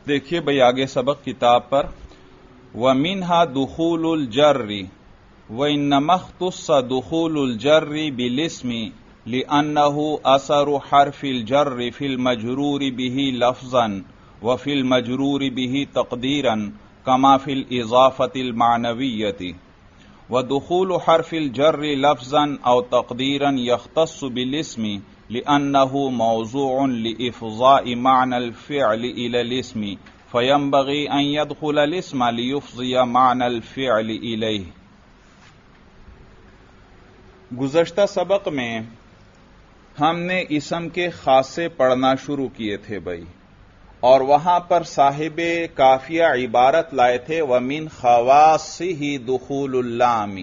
دیکھیے بھائی آگے سبق کتاب پر وَمِنْهَا دُخُولُ الْجَرِّ وَإِنَّمَا اخْتُصَّ دُخُولُ الْجَرِّ بِالِاسْمِ لِأَنَّهُ أَثَرُ حَرْفِ الْجَرِّ فِي الْمَجْرُورِ بِهِ لَفْظًا وَفِي الْمَجْرُورِ بِهِ تَقْدِيرًا كَمَا فِي الْإِضَافَةِ الْمَعْنَوِيَّةِ وَدُخُولُ حَرْفِ الْجَرِّ لَفْظًا أَوْ تَقْدِيرًا يَخْتَصُّ بِالِاسْمِ لِأَنَّهُ مَوْضُوعٌ لِإِفْضَاءِ مَعْنَى الْفِعْلِ إِلَى الْاسْمِ فَيَنبَغِي أَنْ يَدْخُلَ الْاسْمَ لِيُفْضِيَ مَعْنَى الْفِعْلِ إِلَيْهِ۔ گزشتہ سبق میں ہم نے اسم کے خاصے پڑھنا شروع کیے تھے بھائی، اور وہاں پر صاحب کافیہ عبارت لائے تھے وَمِنْ خَوَاصِهِ دُخُولُ اللَّامِ،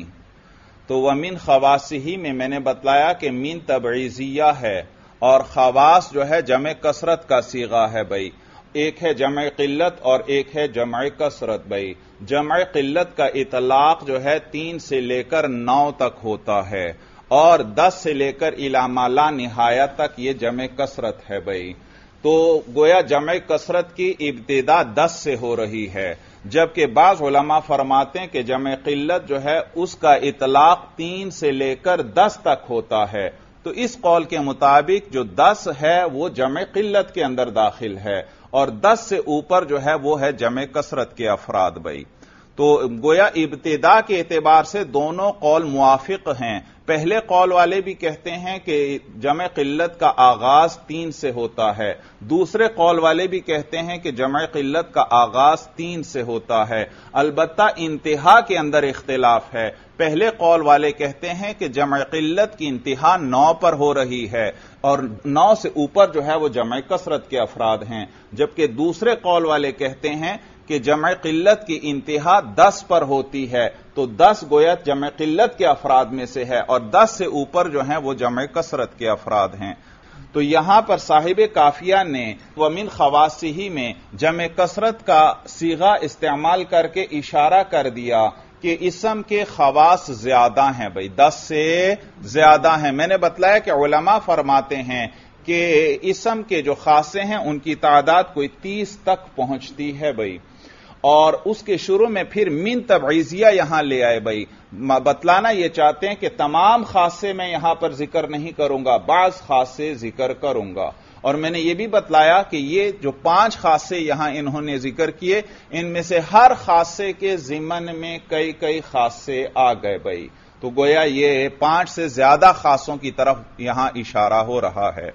تو وَمِنْ خَوَاصِهِ میں نے بتلایا کہ من تبعیضیہ ہے اور خواص جو ہے جمع کثرت کا صیغہ ہے بھائی، ایک ہے جمع قلت اور ایک ہے جمع کثرت بھائی۔ جمع قلت کا اطلاق جو ہے 3 سے لے کر 9 تک ہوتا ہے اور 10 سے لے کر الی ما لا نہایہ تک یہ جمع کثرت ہے بھائی۔ تو گویا جمع کثرت کی ابتدا 10 سے ہو رہی ہے، جبکہ بعض علماء فرماتے ہیں کہ جمع قلت جو ہے اس کا اطلاق 3 سے لے کر 10 تک ہوتا ہے۔ تو اس قول کے مطابق جو 10 ہے وہ جمع قلت کے اندر داخل ہے اور 10 سے اوپر جو ہے وہ ہے جمع کثرت کے افراد بھائی۔ تو گویا ابتدا کے اعتبار سے دونوں قول موافق ہیں۔ پہلے قول والے بھی کہتے ہیں کہ جمع قلت کا آغاز 3 سے ہوتا ہے، دوسرے قول والے بھی کہتے ہیں کہ جمع قلت کا آغاز 3 سے ہوتا ہے، البتہ انتہا کے اندر اختلاف ہے۔ پہلے قول والے کہتے ہیں کہ جمع قلت کی انتہا 9 پر ہو رہی ہے اور 9 سے اوپر جو ہے وہ جمع کثرت کے افراد ہیں، جبکہ دوسرے قول والے کہتے ہیں کہ جمع قلت کی انتہا 10 پر ہوتی ہے، تو 10 گویا جمع قلت کے افراد میں سے ہے اور 10 سے اوپر جو ہیں وہ جمع کثرت کے افراد ہیں۔ تو یہاں پر صاحب کافیہ نے وَمِنْ خَوَاصِهِ میں جمع کثرت کا صیغہ استعمال کر کے اشارہ کر دیا کہ اسم کے خواص زیادہ ہیں بھائی، 10 سے زیادہ ہیں۔ میں نے بتلایا کہ علماء فرماتے ہیں کہ اسم کے جو خاصے ہیں ان کی تعداد کوئی 30 تک پہنچتی ہے بھائی، اور اس کے شروع میں پھر من تبعیضیہ یہاں لے آئے بھائی۔ بتلانا یہ چاہتے ہیں کہ تمام خاصے میں یہاں پر ذکر نہیں کروں گا، بعض خاصے ذکر کروں گا، اور میں نے یہ بھی بتلایا کہ یہ جو 5 خاصے یہاں انہوں نے ذکر کیے، ان میں سے ہر خاصے کے ضمن میں کئی خاصے آ گئے بھائی۔ تو گویا یہ 5 سے زیادہ خاصوں کی طرف یہاں اشارہ ہو رہا ہے۔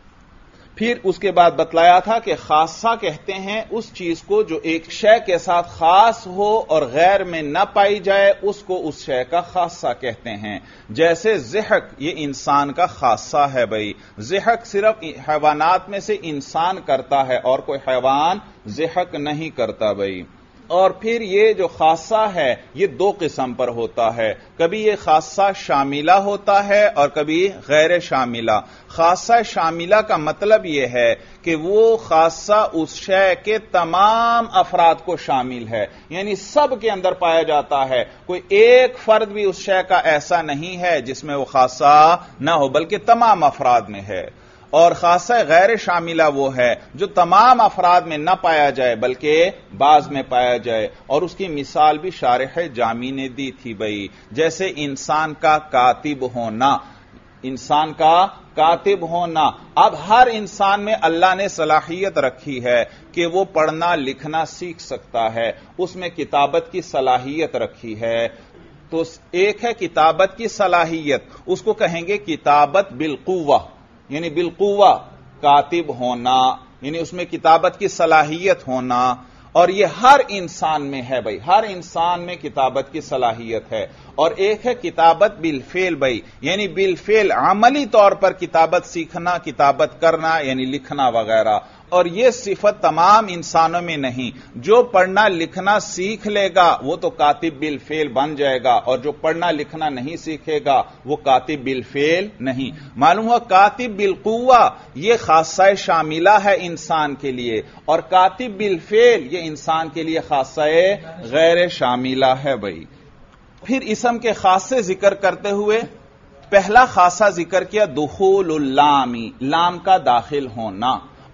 پھر اس کے بعد بتلایا تھا کہ خاصہ کہتے ہیں اس چیز کو جو ایک شے کے ساتھ خاص ہو اور غیر میں نہ پائی جائے، اس کو اس شے کا خاصہ کہتے ہیں۔ جیسے ضحک یہ انسان کا خاصہ ہے بھائی، ضحک صرف حیوانات میں سے انسان کرتا ہے اور کوئی حیوان ضحک نہیں کرتا بھائی۔ اور پھر یہ جو خاصہ ہے یہ 2 قسم پر ہوتا ہے، کبھی یہ خاصہ شاملہ ہوتا ہے اور کبھی غیر شاملہ۔ خاصہ شاملہ کا مطلب یہ ہے کہ وہ خاصہ اس شے کے تمام افراد کو شامل ہے، یعنی سب کے اندر پایا جاتا ہے، کوئی ایک فرد بھی اس شے کا ایسا نہیں ہے جس میں وہ خاصہ نہ ہو، بلکہ تمام افراد میں ہے۔ اور خاصہ غیر شاملہ وہ ہے جو تمام افراد میں نہ پایا جائے بلکہ بعض میں پایا جائے، اور اس کی مثال بھی شارح جامی نے دی تھی بھائی، جیسے انسان کا کاتب ہونا، انسان کا کاتب ہونا۔ اب ہر انسان میں اللہ نے صلاحیت رکھی ہے کہ وہ پڑھنا لکھنا سیکھ سکتا ہے، اس میں کتابت کی صلاحیت رکھی ہے۔ تو ایک ہے کتابت کی صلاحیت، اس کو کہیں گے کتابت بالقوہ، یعنی بالقوہ کاتب ہونا، یعنی اس میں کتابت کی صلاحیت ہونا، اور یہ ہر انسان میں ہے بھائی، ہر انسان میں کتابت کی صلاحیت ہے۔ اور ایک ہے کتابت بالفعل بھائی، یعنی بالفعل عملی طور پر کتابت سیکھنا، کتابت کرنا یعنی لکھنا وغیرہ، اور یہ صفت تمام انسانوں میں نہیں۔ جو پڑھنا لکھنا سیکھ لے گا وہ تو کاتب بالفعل بن جائے گا، اور جو پڑھنا لکھنا نہیں سیکھے گا وہ کاتب بالفعل نہیں۔ معلوم ہوا کاتب بالقوہ یہ خاصہ شاملہ ہے انسان کے لیے، اور کاتب بالفعل یہ انسان کے لیے خاصہ غیر شاملہ ہے بھائی۔ پھر اسم کے خاصے ذکر کرتے ہوئے پہلا خاصہ ذکر کیا دخول اللام، لام کا داخل ہونا،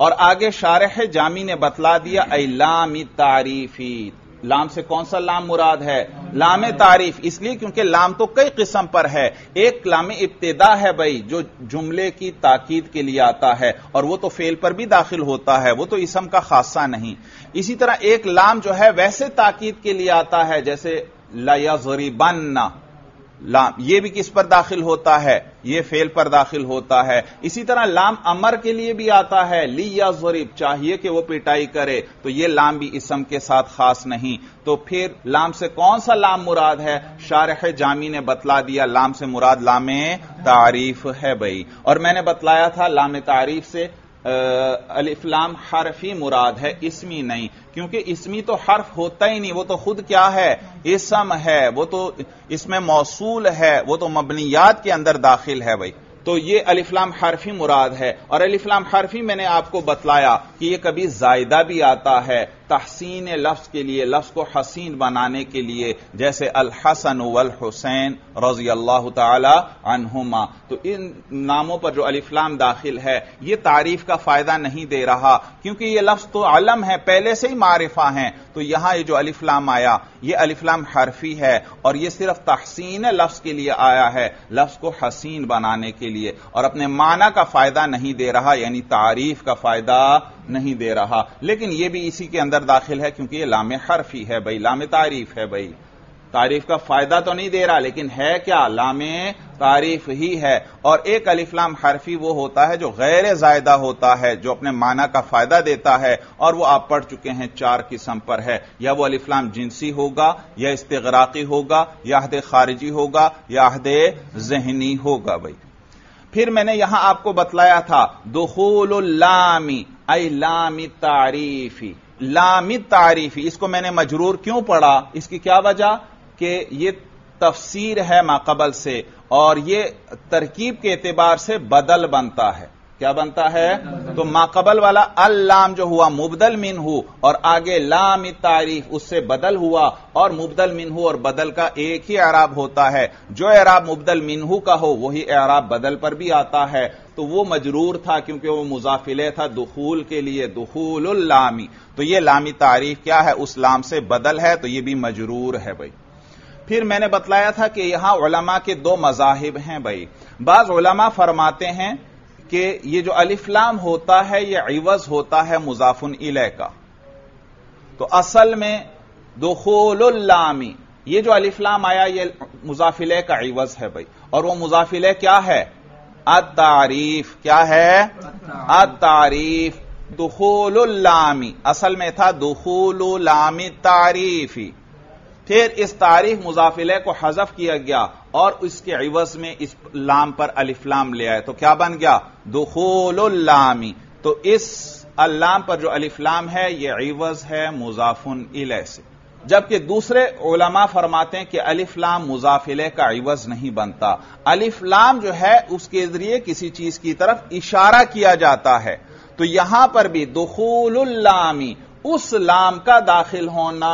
اور آگے شارح جامی نے بتلا دیا اے لام تعریفی، لام سے کون سا لام مراد ہے؟ لام تعریف، اس لیے کیونکہ لام تو کئی قسم پر ہے. ایک لام ابتدا ہے بھائی جو جملے کی تاکید کے لیے آتا ہے اور وہ تو فعل پر بھی داخل ہوتا ہے، وہ تو اسم کا خاصہ نہیں. اسی طرح ایک لام جو ہے ویسے تاکید کے لیے آتا ہے جیسے لَيَضْرِبَنَّ، لام یہ بھی کس پر داخل ہوتا ہے؟ یہ فعل پر داخل ہوتا ہے. اسی طرح لام امر کے لیے بھی آتا ہے، لِيَضْرِب، چاہیے کہ وہ پٹائی کرے، تو یہ لام بھی اسم کے ساتھ خاص نہیں. تو پھر لام سے کون سا لام مراد ہے؟ شارح جامی نے بتلا دیا لام سے مراد لام تعریف ہے بھائی. اور میں نے بتلایا تھا لام تعریف سے الف لام حرفی مراد ہے، اسمی نہیں، کیونکہ اسمی تو حرف ہوتا ہی نہیں، وہ تو خود کیا ہے؟ اسم ہے، وہ تو اس میں موصول ہے، وہ تو مبنیات کے اندر داخل ہے بھائی. تو یہ الف لام حرفی مراد ہے. اور الف لام حرفی میں نے آپ کو بتلایا کہ یہ کبھی زائدہ بھی آتا ہے تحسین لفظ کے لیے، لفظ کو حسین بنانے کے لیے، جیسے الحسن والحسین رضی اللہ تعالی عنہما. تو ان ناموں پر جو الف لام داخل ہے یہ تعریف کا فائدہ نہیں دے رہا، کیونکہ یہ لفظ تو علم ہے، پہلے سے ہی معرفہ ہیں. تو یہاں یہ جو الف لام آیا یہ الف لام حرفی ہے اور یہ صرف تحسین لفظ کے لیے آیا ہے، لفظ کو حسین بنانے کے لیے، اور اپنے معنی کا فائدہ نہیں دے رہا، یعنی تعریف کا فائدہ نہیں دے رہا. لیکن یہ بھی اسی کے اندر داخل ہے کیونکہ یہ لام حرفی ہے بھائی، لام تعریف ہے بھائی. تعریف کا فائدہ تو نہیں دے رہا لیکن ہے کیا؟ لام تعریف ہی ہے. اور ایک الف لام حرفی وہ ہوتا ہے جو غیر زائدہ ہوتا ہے، جو اپنے معنی کا فائدہ دیتا ہے، اور وہ آپ پڑھ چکے ہیں 4 قسم پر ہے. یا وہ الف لام جنسی ہوگا، یا استغراقی ہوگا، یا عہد خارجی ہوگا، یا عہد ذہنی ہوگا بھائی. پھر میں نے یہاں آپ کو بتلایا تھا دخول اللام ای لام تعریفی، لام تعریفی، اس کو میں نے مجرور کیوں پڑھا؟ اس کی کیا وجہ؟ کہ یہ تفسیر ہے ما قبل سے، اور یہ ترکیب کے اعتبار سے بدل بنتا ہے. کیا بنتا ہے؟ تو ما قبل والا اللام جو ہوا مبدل منہ، اور آگے لام تعریف اس سے بدل ہوا، اور مبدل منہ اور بدل کا ایک ہی اعراب ہوتا ہے. جو اعراب مبدل منہ کا ہو وہی اعراب بدل پر بھی آتا ہے. تو وہ مجرور تھا کیونکہ وہ مضاف الیہ تھا دخول کے لیے، دخول اللامی. تو یہ لامی تعریف کیا ہے؟ اس لام سے بدل ہے، تو یہ بھی مجرور ہے بھائی. پھر میں نے بتلایا تھا کہ یہاں علماء کے 2 مذاہب ہیں بھائی. بعض علماء فرماتے ہیں کہ یہ جو الف لام ہوتا ہے یہ عوض ہوتا ہے مضاف الیہ کا. تو اصل میں دخول اللامی، یہ جو الف لام آیا یہ مضاف الیہ کا عوض ہے بھائی. اور وہ مضاف الیہ کیا ہے؟ التعریف. کیا ہے؟ التعریف. دخول اللامی اصل میں تھا دخول لام تعریفی. پھر اس تعریف مضاف الیہ کو حذف کیا گیا اور اس کے عوض میں اس لام پر الف لام لے آئے، تو کیا بن گیا؟ دخول اللامی. تو اس اللام پر جو الف لام ہے یہ عوض ہے مضاف الیہ سے. جبکہ دوسرے علماء فرماتے ہیں کہ الف لام مضاف الیہ کا عوض نہیں بنتا. الف لام جو ہے اس کے ذریعے کسی چیز کی طرف اشارہ کیا جاتا ہے. تو یہاں پر بھی دخول اللامی، اس لام کا داخل ہونا،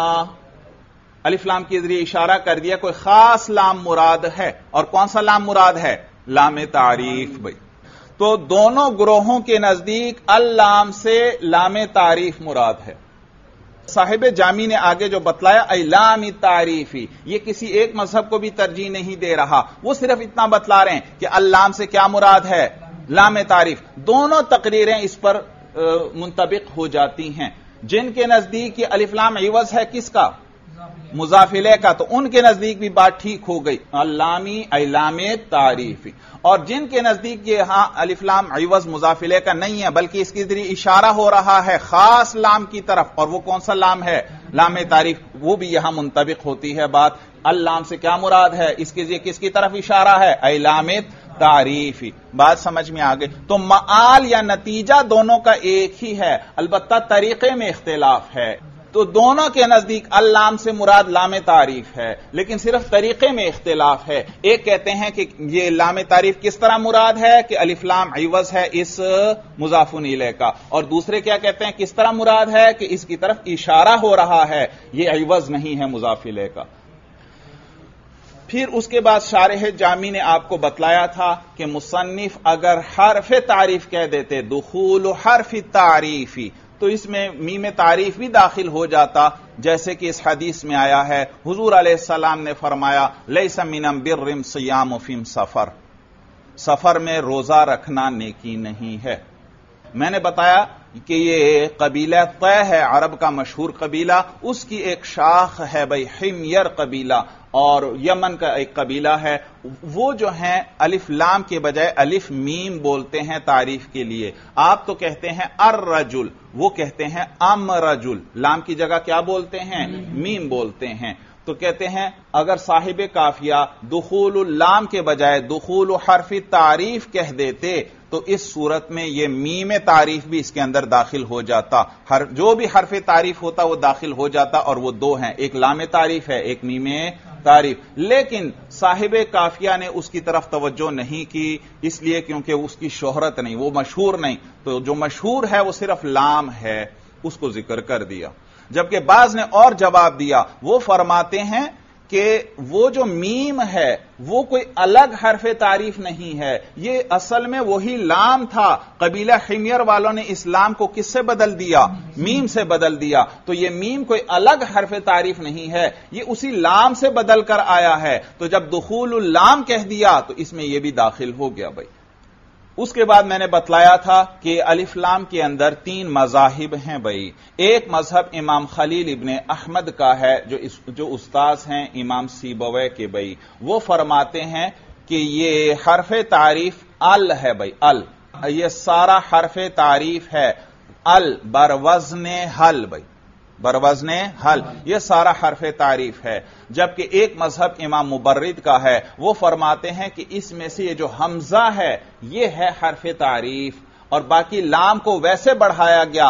الف لام کے ذریعے اشارہ کر دیا کوئی خاص لام مراد ہے. اور کون سا لام مراد ہے؟ لام تعریف بھائی. تو دونوں گروہوں کے نزدیک اللام سے لام تعریف مراد ہے. صاحب جامی نے آگے جو بتلایا اے لام تعریفی، یہ کسی ایک مذہب کو بھی ترجیح نہیں دے رہا، وہ صرف اتنا بتلا رہے ہیں کہ اللام سے کیا مراد ہے؟ لام تعریف. دونوں تقریریں اس پر منطبق ہو جاتی ہیں. جن کے نزدیک یہ الف لام عوض ہے کس کا؟ مضاف الیہ کا، تو ان کے نزدیک بھی بات ٹھیک ہو گئی، اللامی ای لام تعریفی. اور جن کے نزدیک یہ ہاں الف لام عوض مضاف الیہ کا نہیں ہے بلکہ اس کے ذریعے اشارہ ہو رہا ہے خاص لام کی طرف، اور وہ کون سا لام ہے؟ لام تعریف. وہ بھی یہاں منطبق ہوتی ہے بات. اللام سے کیا مراد ہے؟ اس کے ذریعے کس کی طرف اشارہ ہے؟ ای لام تعریفی. بات سمجھ میں آگئی. تو معال یا نتیجہ دونوں کا ایک ہی ہے، البتہ طریقے میں اختلاف ہے. تو دونوں کے نزدیک اللام سے مراد لام تعریف ہے لیکن صرف طریقے میں اختلاف ہے. ایک کہتے ہیں کہ یہ لام تعریف کس طرح مراد ہے کہ الف لام عوض ہے اس مضاف الیہ کا، اور دوسرے کیا کہتے ہیں کس طرح مراد ہے کہ اس کی طرف اشارہ ہو رہا ہے، یہ عوض نہیں ہے مضاف الیہ کا. پھر اس کے بعد شارح جامی نے آپ کو بتلایا تھا کہ مصنف اگر حرف تعریف کہہ دیتے دخول حرف تعریفی تو اس میں میم تعریف بھی داخل ہو جاتا، جیسے کہ اس حدیث میں آیا ہے حضور علیہ السلام نے فرمایا لیس من البر صیام فی سفر، سفر میں روزہ رکھنا نیکی نہیں ہے۔ میں نے بتایا کہ یہ قبیلہ طے ہے، عرب کا مشہور قبیلہ، اس کی ایک شاخ ہے بھائی حمیر قبیلہ، اور یمن کا ایک قبیلہ ہے، وہ جو ہیں الف لام کے بجائے الف میم بولتے ہیں تعریف کے لیے۔ آپ تو کہتے ہیں الرجل، وہ کہتے ہیں ام رجل، لام کی جگہ کیا بولتے ہیں؟ میم بولتے ہیں۔ تو کہتے ہیں اگر صاحب قافیہ دخول اللام کے بجائے دخول حرف تعریف کہہ دیتے تو اس صورت میں یہ میم تعریف بھی اس کے اندر داخل ہو جاتا، جو بھی حرف تعریف ہوتا وہ داخل ہو جاتا، اور وہ دو ہیں، ایک لام تعریف ہے، ایک میم تعریف۔ لیکن صاحب قافیہ نے اس کی طرف توجہ نہیں کی، اس لیے کیونکہ اس کی شہرت نہیں، وہ مشہور نہیں، تو جو مشہور ہے وہ صرف لام ہے، اس کو ذکر کر دیا۔ جبکہ بعض نے اور جواب دیا، وہ فرماتے ہیں کہ وہ جو میم ہے وہ کوئی الگ حرف تعریف نہیں ہے، یہ اصل میں وہی لام تھا، قبیلہ حمیر والوں نے اس لام کو کس سے بدل دیا؟ میم سے بدل دیا، تو یہ میم کوئی الگ حرف تعریف نہیں ہے، یہ اسی لام سے بدل کر آیا ہے، تو جب دخول اللام کہہ دیا تو اس میں یہ بھی داخل ہو گیا بھائی۔ اس کے بعد میں نے بتلایا تھا کہ الف لام کے اندر 3 مذاہب ہیں بھائی۔ ایک مذہب امام خلیل ابن احمد کا ہے جو استاذ ہیں امام سیبویہ کے بھائی، وہ فرماتے ہیں کہ یہ حرف تعریف ال ہے بھائی، ال، یہ سارا حرف تعریف ہے، ال بروزن حل بھائی، بروزن حل، یہ سارا حرف تعریف ہے۔ جبکہ ایک مذہب امام مبرد کا ہے، وہ فرماتے ہیں کہ اس میں سے یہ جو حمزہ ہے یہ ہے حرف تعریف، اور باقی لام کو ویسے بڑھایا گیا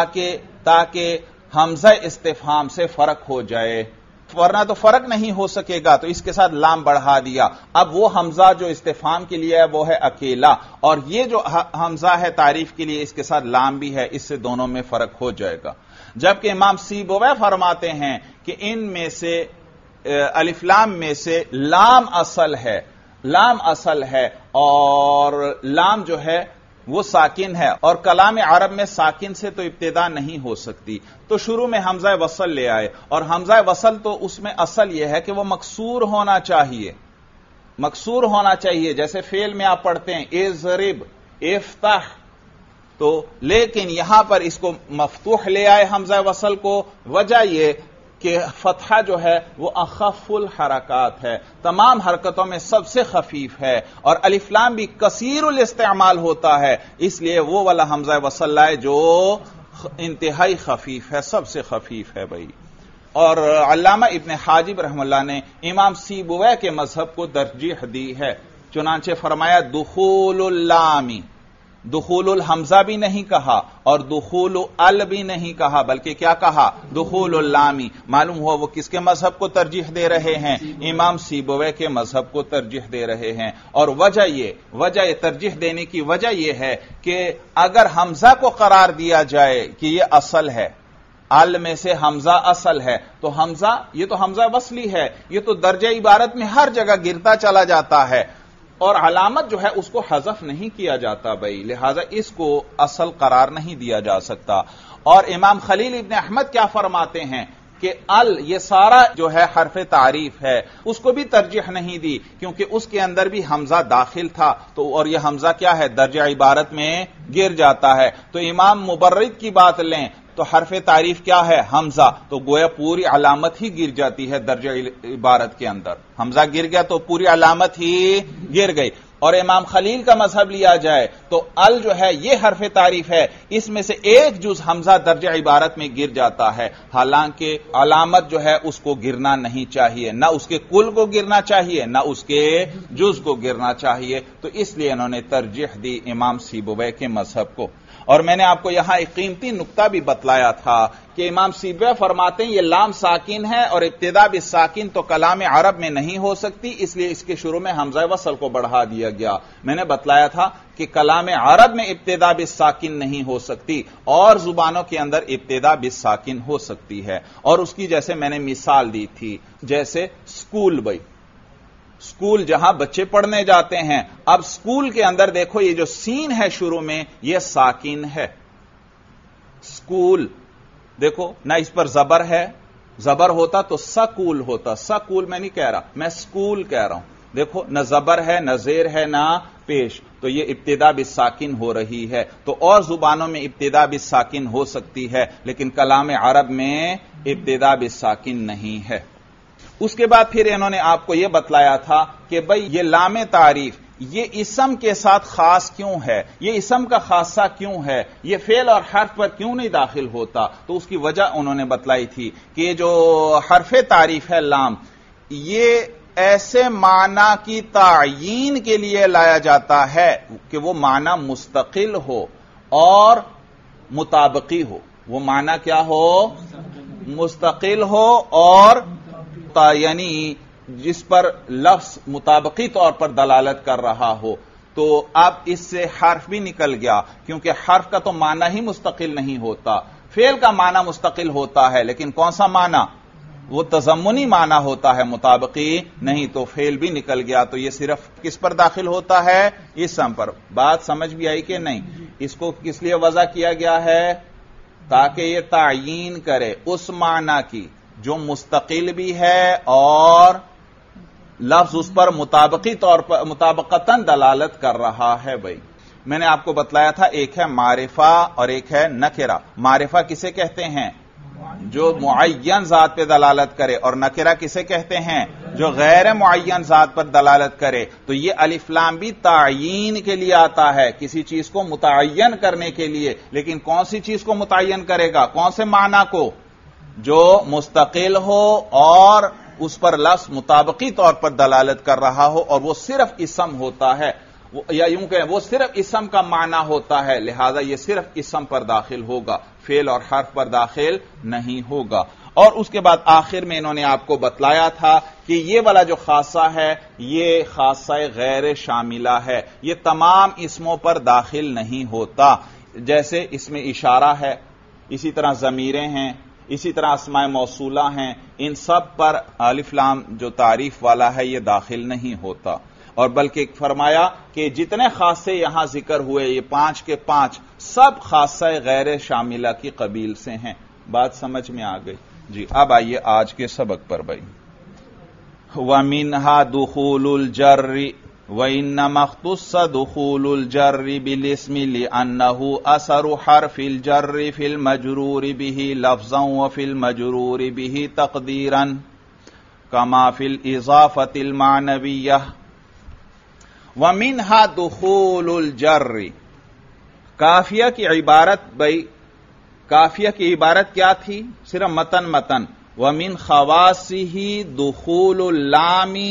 تاکہ حمزہ استفہام سے فرق ہو جائے، ورنہ تو فرق نہیں ہو سکے گا، تو اس کے ساتھ لام بڑھا دیا۔ اب وہ حمزہ جو استفہام کے لیے ہے وہ ہے اکیلا، اور یہ جو حمزہ ہے تعریف کے لیے اس کے ساتھ لام بھی ہے، اس سے دونوں میں فرق ہو جائے گا۔ جبکہ امام سیبویہ فرماتے ہیں کہ ان میں سے الف لام میں سے لام اصل ہے، لام اصل ہے، اور لام جو ہے وہ ساکن ہے، اور کلام عرب میں ساکن سے تو ابتدا نہیں ہو سکتی، تو شروع میں حمزہ وصل لے آئے، اور حمزہ وصل تو اس میں اصل یہ ہے کہ وہ مکسور ہونا چاہیے، مکسور ہونا چاہیے، جیسے فعل میں آپ پڑھتے ہیں اضرب افتح، تو لیکن یہاں پر اس کو مفتوح لے آئے حمزہ وصل کو، وجہ یہ کہ فتحہ جو ہے وہ اخف الحرکات ہے، تمام حرکتوں میں سب سے خفیف ہے، اور الف لام بھی کثیر الاستعمال ہوتا ہے، اس لیے وہ والا حمزہ وصل لائے جو انتہائی خفیف ہے، سب سے خفیف ہے بھائی۔ اور علامہ ابن حاجب رحم اللہ نے امام سیبویہ کے مذہب کو ترجیح دی ہے، چنانچہ فرمایا دخول اللامی، دخول الحمزہ بھی نہیں کہا اور دخول ال بھی نہیں کہا، بلکہ کیا کہا؟ دخول اللامی۔ معلوم ہوا وہ کس کے مذہب کو ترجیح دے رہے ہیں؟ امام سیبویہ کے مذہب کو ترجیح دے رہے ہیں، اور وجہ ترجیح دینے کی وجہ یہ ہے کہ اگر حمزہ کو قرار دیا جائے کہ یہ اصل ہے، ال میں سے حمزہ اصل ہے، تو حمزہ یہ تو حمزہ وصلی ہے، یہ تو درجہ عبارت میں ہر جگہ گرتا چلا جاتا ہے، اور علامت جو ہے اس کو حذف نہیں کیا جاتا بھائی، لہذا اس کو اصل قرار نہیں دیا جا سکتا۔ اور امام خلیل ابن احمد کیا فرماتے ہیں کہ ال یہ سارا جو ہے حرف تعریف ہے، اس کو بھی ترجیح نہیں دی کیونکہ اس کے اندر بھی حمزہ داخل تھا، تو اور یہ حمزہ کیا ہے؟ درجہ عبارت میں گر جاتا ہے۔ تو امام مبرد کی بات لیں تو حرف تعریف کیا ہے؟ حمزہ، تو گویا پوری علامت ہی گر جاتی ہے درجہ عبارت کے اندر، حمزہ گر گیا تو پوری علامت ہی گر گئی۔ اور امام خلیل کا مذہب لیا جائے تو ال جو ہے یہ حرف تعریف ہے، اس میں سے ایک جز حمزہ درجہ عبارت میں گر جاتا ہے، حالانکہ علامت جو ہے اس کو گرنا نہیں چاہیے، نہ اس کے کل کو گرنا چاہیے نہ اس کے جز کو گرنا چاہیے، تو اس لیے انہوں نے ترجیح دی امام سیبویہ کے مذہب کو۔ اور میں نے آپ کو یہاں ایک قیمتی نقطہ بھی بتلایا تھا کہ امام سیبویہ فرماتے ہیں یہ لام ساکن ہے اور ابتدا بالساکن تو کلام عرب میں نہیں ہو سکتی، اس لیے اس کے شروع میں حمزہ وصل کو بڑھا دیا گیا۔ میں نے بتلایا تھا کہ کلام عرب میں ابتدا بالساکن نہیں ہو سکتی، اور زبانوں کے اندر ابتدا بالساکن ہو سکتی ہے، اور اس کی جیسے میں نے مثال دی تھی، جیسے اسکول بھائی، اسکول جہاں بچے پڑھنے جاتے ہیں. اب اسکول کے اندر دیکھو یہ جو سین ہے شروع میں یہ ساکن ہے. اسکول دیکھو نہ اس پر زبر ہے، زبر ہوتا تو سکول ہوتا. سکول میں نہیں کہہ رہا، میں اسکول کہہ رہا ہوں. دیکھو نہ زبر ہے، نہ زیر ہے، نہ پیش، تو یہ ابتدا بالساکن ہو رہی ہے. تو اور زبانوں میں ابتدا بالساکن ہو سکتی ہے لیکن کلام عرب میں ابتدا بالساکن نہیں ہے. اس کے بعد پھر انہوں نے آپ کو یہ بتلایا تھا کہ بھئی یہ لام تعریف یہ اسم کے ساتھ خاص کیوں ہے، یہ اسم کا خاصہ کیوں ہے، یہ فعل اور حرف پر کیوں نہیں داخل ہوتا. تو اس کی وجہ انہوں نے بتلائی تھی کہ جو حرف تعریف ہے لام، یہ ایسے معنی کی تعیین کے لیے لایا جاتا ہے کہ وہ معنی مستقل ہو اور مطابقی ہو. وہ معنی کیا ہو؟ مستقل ہو اور یعنی جس پر لفظ مطابقی طور پر دلالت کر رہا ہو. تو اب اس سے حرف بھی نکل گیا کیونکہ حرف کا تو معنی ہی مستقل نہیں ہوتا. فعل کا معنی مستقل ہوتا ہے لیکن کون سا معنی؟ وہ تضمنی معنی ہوتا ہے، مطابقی نہیں. تو فعل بھی نکل گیا. تو یہ صرف کس پر داخل ہوتا ہے؟ اسم پر. بات سمجھ بھی آئی کہ نہیں؟ اس کو کس لیے وضع کیا گیا ہے؟ تاکہ یہ تعیین کرے اس معنی کی جو مستقل بھی ہے اور لفظ اس پر مطابقی طور پر مطابقتاً دلالت کر رہا ہے. بھائی میں نے آپ کو بتلایا تھا ایک ہے معرفہ اور ایک ہے نکرہ. معرفہ کسے کہتے ہیں؟ جو معین ذات پہ دلالت کرے. اور نکرہ کسے کہتے ہیں؟ جو غیر معین ذات پر دلالت کرے. تو یہ الف لام بھی تعیین کے لیے آتا ہے، کسی چیز کو متعین کرنے کے لیے. لیکن کون سی چیز کو متعین کرے گا؟ کون سے معنی کو؟ جو مستقل ہو اور اس پر لفظ مطابقی طور پر دلالت کر رہا ہو اور وہ صرف اسم ہوتا ہے، یا یوں کہ وہ صرف اسم کا معنی ہوتا ہے. لہذا یہ صرف اسم پر داخل ہوگا، فعل اور حرف پر داخل نہیں ہوگا. اور اس کے بعد آخر میں انہوں نے آپ کو بتلایا تھا کہ یہ والا جو خاصہ ہے یہ خاصہ غیر شاملہ ہے، یہ تمام اسموں پر داخل نہیں ہوتا. جیسے اس میں اشارہ ہے، اسی طرح ضمیریں ہیں، اسی طرح اسماء موصولہ ہیں، ان سب پر الف لام جو تعریف والا ہے یہ داخل نہیں ہوتا. اور بلکہ فرمایا کہ جتنے خاصے یہاں ذکر ہوئے یہ 5 کے 5 سب خاصہ غیر شاملہ کی قبیل سے ہیں. بات سمجھ میں آ گئی؟ جی اب آئیے آج کے سبق پر. بھائی وَمِنْهَا دُخُولُ الْجَرِّ وَإِنَّمَا اخْتُصَّ دُخُولُ الْجَرِّ بِالِاسْمِ لِأَنَّهُ أَثَرُ حَرْفِ الْجَرِّ فِي الْمَجْرُورِ بِهِ لَفْظًا وَفِي الْمَجْرُورِ بِهِ تَقْدِيرًا كَمَا فِي الْإِضَافَةِ الْمَعْنَوِيَّةِ. وَمِنْهَا دُخُولُ الْجَرِّ. کافیہ کی عبارت، بھائی کافیہ کی عبارت کیا تھی؟ صرف متن. وَمِنْ خَوَاصِهِ دُخُولُ اللَّامِ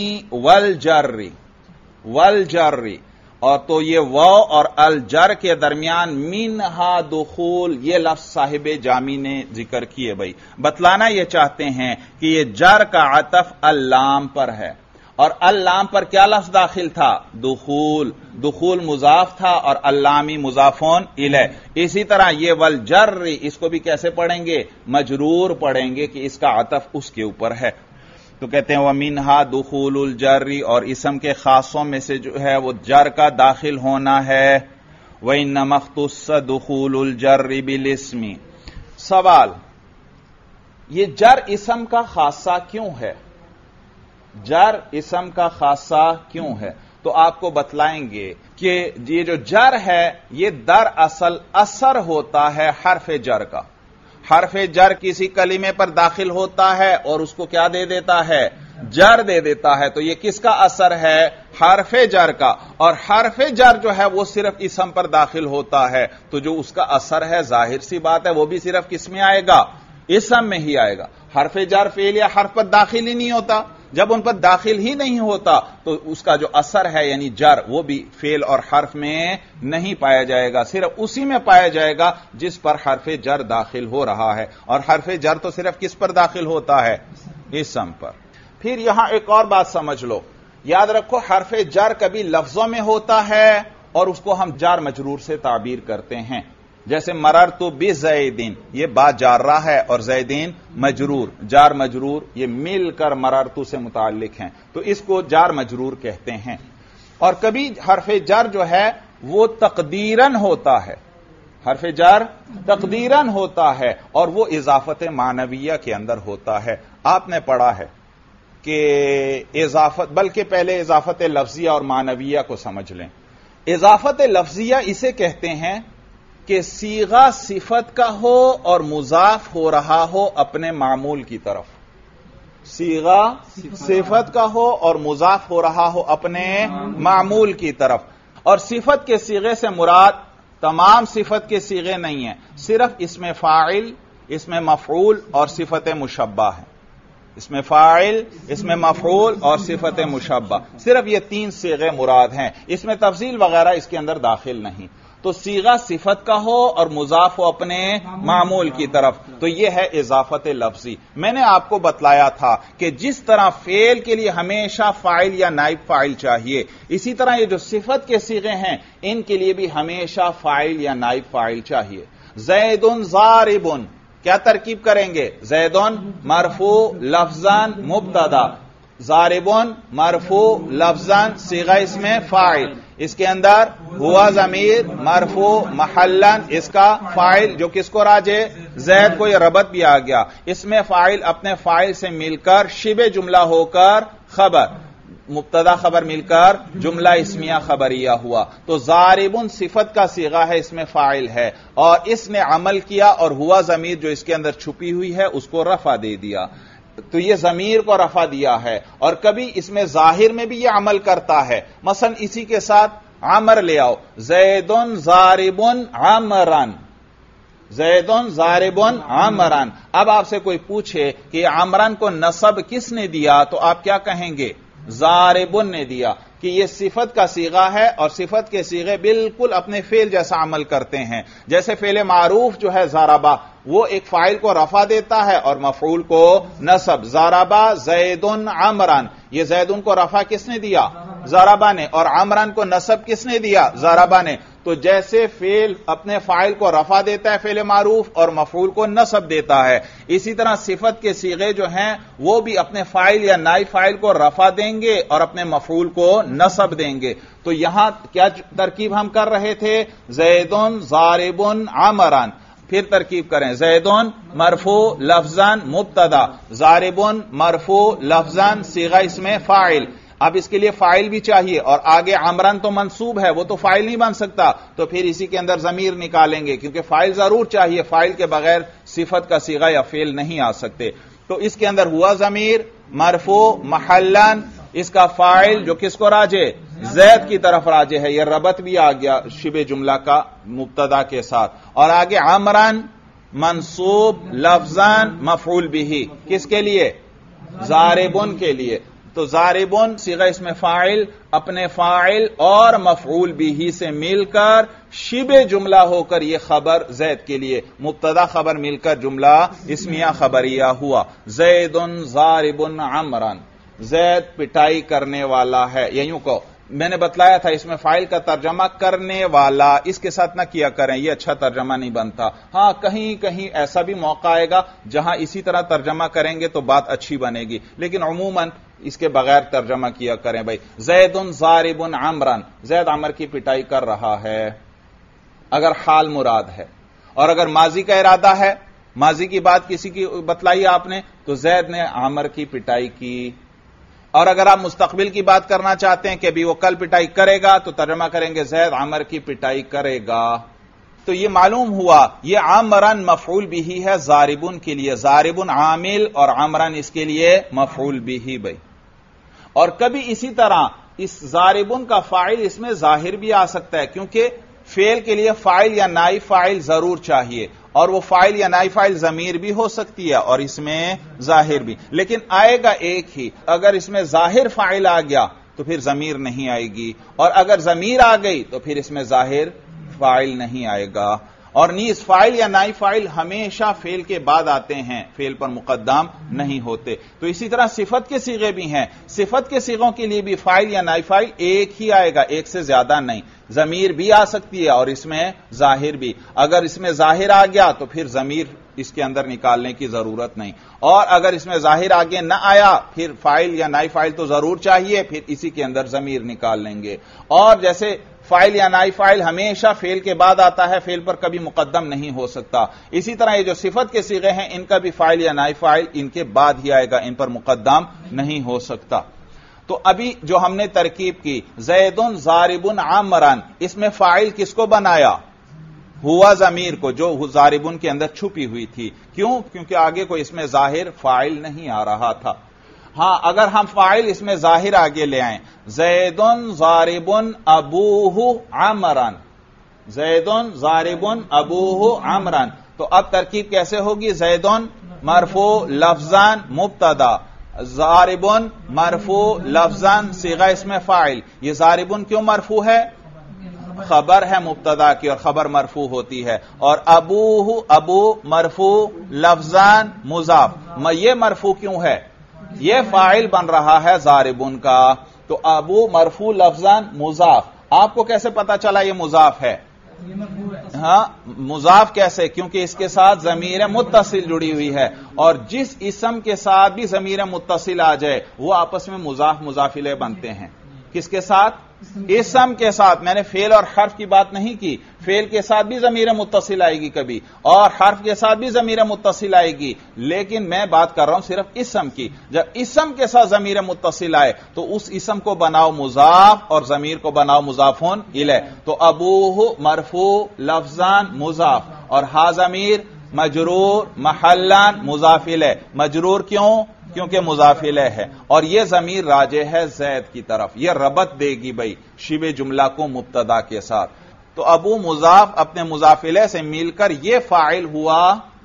وَالْجَرِّ. اور تو یہ واو اور الجر کے درمیان منہا دخول یہ لفظ صاحب جامی نے ذکر کیے. بھائی بتلانا یہ چاہتے ہیں کہ یہ جر کا عطف اللام پر ہے اور اللام پر کیا لفظ داخل تھا؟ دخول. دخول مضاف تھا اور اللامی مضافون الیہ. اسی طرح یہ والجر اس کو بھی کیسے پڑھیں گے؟ مجرور پڑھیں گے کہ اس کا عطف اس کے اوپر ہے. تو کہتے ہیں وَمِنْهَا دُخُولُ الْجَرِّ، اور اسم کے خاصوں میں سے جو ہے وہ جر کا داخل ہونا ہے. وَإِنَّمَا اخْتُصَّ دُخُولُ الْجَرِّ بِالِاسْمِ. سوال، یہ جر اسم کا خاصہ کیوں ہے؟ جر اسم کا خاصہ کیوں ہے؟ تو آپ کو بتلائیں گے کہ یہ جو جر ہے یہ در اصل اثر ہوتا ہے حرف جر کا. حرف جر کسی کلمے پر داخل ہوتا ہے اور اس کو کیا دے دیتا ہے؟ جر دے دیتا ہے. تو یہ کس کا اثر ہے؟ حرف جر کا. اور حرف جر جو ہے وہ صرف اسم پر داخل ہوتا ہے تو جو اس کا اثر ہے ظاہر سی بات ہے وہ بھی صرف کس میں آئے گا؟ اسم میں ہی آئے گا. حرف جر فعل یا حرف پر داخل ہی نہیں ہوتا. جب ان پر داخل ہی نہیں ہوتا تو اس کا جو اثر ہے یعنی جر وہ بھی فعل اور حرف میں نہیں پایا جائے گا، صرف اسی میں پایا جائے گا جس پر حرف جر داخل ہو رہا ہے. اور حرف جر تو صرف کس پر داخل ہوتا ہے؟ اسم پر. پھر یہاں ایک اور بات سمجھ لو، یاد رکھو حرف جر کبھی لفظوں میں ہوتا ہے اور اس کو ہم جار مجرور سے تعبیر کرتے ہیں. جیسے مررت بزیدین، یہ با جارہ ہے اور زیدین مجرور، جار مجرور یہ مل کر مررت سے متعلق ہیں، تو اس کو جار مجرور کہتے ہیں۔ اور کبھی حرف جر جو ہے وہ تقدیراً ہوتا ہے، حرف جر تقدیراً ہوتا ہے اور وہ اضافت معنویہ کے اندر ہوتا ہے۔ آپ نے پڑھا ہے کہ اضافت، بلکہ پہلے اضافت لفظیہ اور معنویہ کو سمجھ لیں۔ اضافت لفظیہ اسے کہتے ہیں کہ صیغہ صفت کا ہو اور مضاف ہو رہا ہو اپنے معمول کی طرف، صیغہ صفت کا ہو اور مضاف ہو رہا ہو اپنے معمول کی طرف۔ اور صفت کے صیغے سے مراد تمام صفت کے صیغے نہیں ہیں، صرف اسم فاعل، اسم مفعول اور صفت مشبہ ہے۔ اسم فاعل، اسم مفعول اور صفت مشبہ، صرف یہ تین صیغے مراد ہیں، اس میں تفصیل وغیرہ اس کے اندر داخل نہیں۔ تو صیغہ صفت کا ہو اور مضاف ہو اپنے معمول کی طرف، تو یہ ہے اضافت لفظی۔ میں نے آپ کو بتلایا تھا کہ جس طرح فعل کے لیے ہمیشہ فاعل یا نائب فاعل چاہیے، اسی طرح یہ جو صفت کے صیغے ہیں ان کے لیے بھی ہمیشہ فاعل یا نائب فاعل چاہیے۔ زید ضارب، کیا ترکیب کریں گے؟ زید مرفوع لفظاً مبتدا، ضارب مرفوع لفظاً صیغہ اسم فاعل، اس کے اندر ہوا ضمیر مرفوع محلاً اس کا فاعل جو کس کو راجع؟ زید کو، یہ ربط بھی آ گیا، اس میں فاعل اپنے فاعل سے مل کر شبہ جملہ ہو کر خبر، مبتدا خبر مل کر جملہ اسمیہ خبریہ ہوا۔ تو ضاربن صفت کا صیغہ ہے، اس میں فاعل ہے اور اس نے عمل کیا اور ہوا ضمیر جو اس کے اندر چھپی ہوئی ہے اس کو رفع دے دیا، تو یہ ضمیر کو رفع دیا ہے۔ اور کبھی اس میں ظاہر میں بھی یہ عمل کرتا ہے، مثلا اسی کے ساتھ عمر لے آؤ، زیدن ضاربن عمرن، زیدن ضاربن عمرن۔ اب آپ سے کوئی پوچھے کہ عمرن کو نصب کس نے دیا تو آپ کیا کہیں گے؟ ضاربن نے دیا، کہ یہ صفت کا صیغہ ہے اور صفت کے صیغے بالکل اپنے فعل جیسا عمل کرتے ہیں۔ جیسے فعل معروف جو ہے ضربہ، وہ ایک فاعل کو رفع دیتا ہے اور مفعول کو نصب، ضربہ زیدن عمرن، یہ زیدن کو رفع کس نے دیا؟ ضربہ نے، اور عمرن کو نصب کس نے دیا؟ ضربہ نے۔ تو جیسے فعل اپنے فاعل کو رفع دیتا ہے فعل معروف اور مفعول کو نصب دیتا ہے، اسی طرح صفت کے صیغے جو ہیں وہ بھی اپنے فاعل یا نائب فاعل کو رفع دیں گے اور اپنے مفعول کو نصب دیں گے۔ تو یہاں کیا ترکیب ہم کر رہے تھے؟ زیدن ضاربن عمرن، پھر ترکیب کریں، زیدن مرفوع لفظاً مبتدا، ضاربن مرفوع لفظاً صیغہ اسم فاعل۔ اب اس کے لیے فاعل بھی چاہیے اور آگے عمرن تو منصوب ہے، وہ تو فاعل نہیں بن سکتا، تو پھر اسی کے اندر ضمیر نکالیں گے کیونکہ فاعل ضرور چاہیے، فاعل کے بغیر صفت کا صیغہ یا فعل نہیں آ سکتے۔ تو اس کے اندر ہوا ضمیر مرفوع محلاً، اس کا فاعل جو کس کو راجع؟ زید کی طرف راجع ہے، یہ ربط بھی آ گیا شبہ جملہ کا مبتدا کے ساتھ، اور آگے عمرن منصوب لفظاً مفعول بھی، کس کے لیے؟ ضاربن کے لیے۔ تو ضاربن صیغہ اسم فاعل اپنے فاعل اور مفعول بھی سے مل کر شبہ جملہ ہو کر یہ خبر زید کے لیے، مبتدا خبر مل کر جملہ اسمیہ خبریہ ہوا۔ زیدن ضاربن عمرن، زید پٹائی کرنے والا ہے، یا یوں کہو میں نے بتلایا تھا اس میں فاعل کا ترجمہ کرنے والا اس کے ساتھ نہ کیا کریں، یہ اچھا ترجمہ نہیں بنتا۔ ہاں کہیں کہیں ایسا بھی موقع آئے گا جہاں اسی طرح ترجمہ کریں گے تو بات اچھی بنے گی، لیکن عموماً اس کے بغیر ترجمہ کیا کریں بھائی۔ زیدن ضاربن عمرن، زید عمر کی پٹائی کر رہا ہے اگر حال مراد ہے، اور اگر ماضی کا ارادہ ہے، ماضی کی بات کسی کی بتلائی آپ نے تو زید نے عمر کی پٹائی کی، اور اگر آپ مستقبل کی بات کرنا چاہتے ہیں کہ ابھی وہ کل پٹائی کرے گا تو ترجمہ کریں گے زید عمر کی پٹائی کرے گا۔ تو یہ معلوم ہوا یہ عمرن مفعول بھی ہے ضاربن کے لیے، ضاربن عامل اور عمرن اس کے لیے مفعول بھی بھائی۔ اور کبھی اسی طرح اس ضاربن کا فاعل اس میں ظاہر بھی آ سکتا ہے، کیونکہ فعل کے لیے فاعل یا نائب فاعل ضرور چاہیے، اور وہ فاعل یا نائب فاعل ضمیر بھی ہو سکتی ہے اور اس میں ظاہر بھی، لیکن آئے گا ایک ہی۔ اگر اس میں ظاہر فاعل آ گیا تو پھر ضمیر نہیں آئے گی، اور اگر ضمیر آ گئی تو پھر اس میں ظاہر فاعل نہیں آئے گا۔ اور نیز فاعل یا نائب فاعل ہمیشہ فعل کے بعد آتے ہیں، فعل پر مقدم نہیں ہوتے۔ تو اسی طرح صفت کے صیغے بھی ہیں، صفت کے صیغوں کے لیے بھی فاعل یا نائب فاعل ایک ہی آئے گا، ایک سے زیادہ نہیں۔ ضمیر بھی آ سکتی ہے اور اس میں ظاہر بھی، اگر اس میں ظاہر آ گیا تو پھر ضمیر اس کے اندر نکالنے کی ضرورت نہیں، اور اگر اس میں ظاہر آگے نہ آیا پھر فاعل یا نائب فاعل تو ضرور چاہیے، پھر اسی کے اندر ضمیر نکال لیں گے۔ اور جیسے فاعل یا نائب فاعل ہمیشہ فعل کے بعد آتا ہے، فعل پر کبھی مقدم نہیں ہو سکتا، اسی طرح یہ جو صفت کے صیغے ہیں ان کا بھی فاعل یا نائب فاعل ان کے بعد ہی آئے گا، ان پر مقدم نہیں ہو سکتا۔ تو ابھی جو ہم نے ترکیب کی زید ضارب عمرا، اس میں فاعل کس کو بنایا؟ ہوا ضمیر کو، جو ضارب کے اندر چھپی ہوئی تھی۔ کیوں؟ کیونکہ آگے کوئی اس میں ظاہر فاعل نہیں آ رہا تھا۔ ہاں اگر ہم فاعل اس میں ظاہر آگے لے آئیں، زید ضارب ابوہ عمرا، زید ضارب ابوہ عمرا، تو اب ترکیب کیسے ہوگی؟ زید مرفوع لفظاً مبتدا، ضارب مرفوع لفظاً صیغہ اس میں فاعل۔ یہ ضارب کیوں مرفوع ہے؟ خبر ہے مبتدا کی اور خبر مرفوع ہوتی ہے، اور ابوہ ابو مرفوع لفظاً مضاف، یہ مرفوع کیوں ہے؟ یہ فاعل بن رہا ہے ضاربن کا، تو ابو مرفوع لفظاً مضاف۔ آپ کو کیسے پتا چلا یہ مضاف ہے؟ ہاں مضاف کیسے؟ کیونکہ اس کے ساتھ ضمیر متصل جڑی ہوئی ہے، اور جس اسم کے ساتھ بھی ضمیر متصل آ جائے وہ آپس میں مضاف مضاف الیہ بنتے ہیں۔ کس کے ساتھ؟ اسم کے ساتھ۔ میں نے فعل اور حرف کی بات نہیں کی، فعل کے ساتھ بھی ضمیر متصل آئے گی کبھی، اور حرف کے ساتھ بھی ضمیر متصل آئے گی، لیکن میں بات کر رہا ہوں صرف اسم کی۔ جب اسم کے ساتھ ضمیر متصل آئے تو اس اسم کو بناؤ مضاف اور ضمیر کو بناؤ مضافون الیہ، تو ابوہ مرفوع لفظاً مضاف، اور ہا ضمیر مجرور محلاً مضاف الیہ۔ مجرور کیوں؟ کیونکہ مضاف الیہ ہے، اور یہ ضمیر راجع ہے زید کی طرف، یہ ربط دے گی بھئی شبہ جملہ کو مبتدا کے ساتھ۔ تو ابو مضاف اپنے مضاف الیہ سے مل کر یہ فاعل ہوا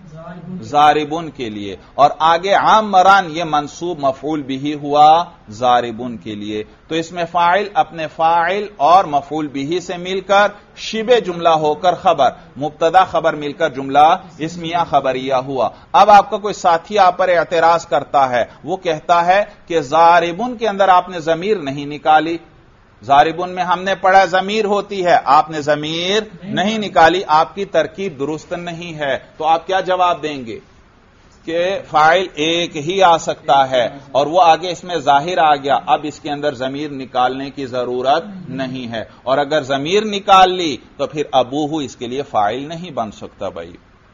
ضاربن کے لیے، اور آگے عامران یہ منصوب مفعول بھی ہوا ضاربن کے لیے۔ تو اس میں فاعل اپنے فاعل اور مفعول بھی سے مل کر شبہ جملہ ہو کر خبر، مبتدا خبر مل کر جملہ اسمیہ خبریہ ہوا۔ اب آپ کا کوئی ساتھی آپ پر اعتراض کرتا ہے، وہ کہتا ہے کہ ضاربن کے اندر آپ نے ضمیر نہیں نکالی، ضاربن میں ہم نے پڑھا ضمیر ہوتی ہے، آپ نے ضمیر نہیں نکالی، آپ کی ترکیب درست نہیں ہے۔ تو آپ کیا جواب دیں گے؟ کہ فاعل ایک ہی آ سکتا ہے اور وہ آگے اس میں ظاہر آ گیا، اب اس کے اندر ضمیر نکالنے کی ضرورت نہیں ہے، اور اگر ضمیر نکال لی تو پھر ابوہ اس کے لیے فاعل نہیں بن سکتا بھائی۔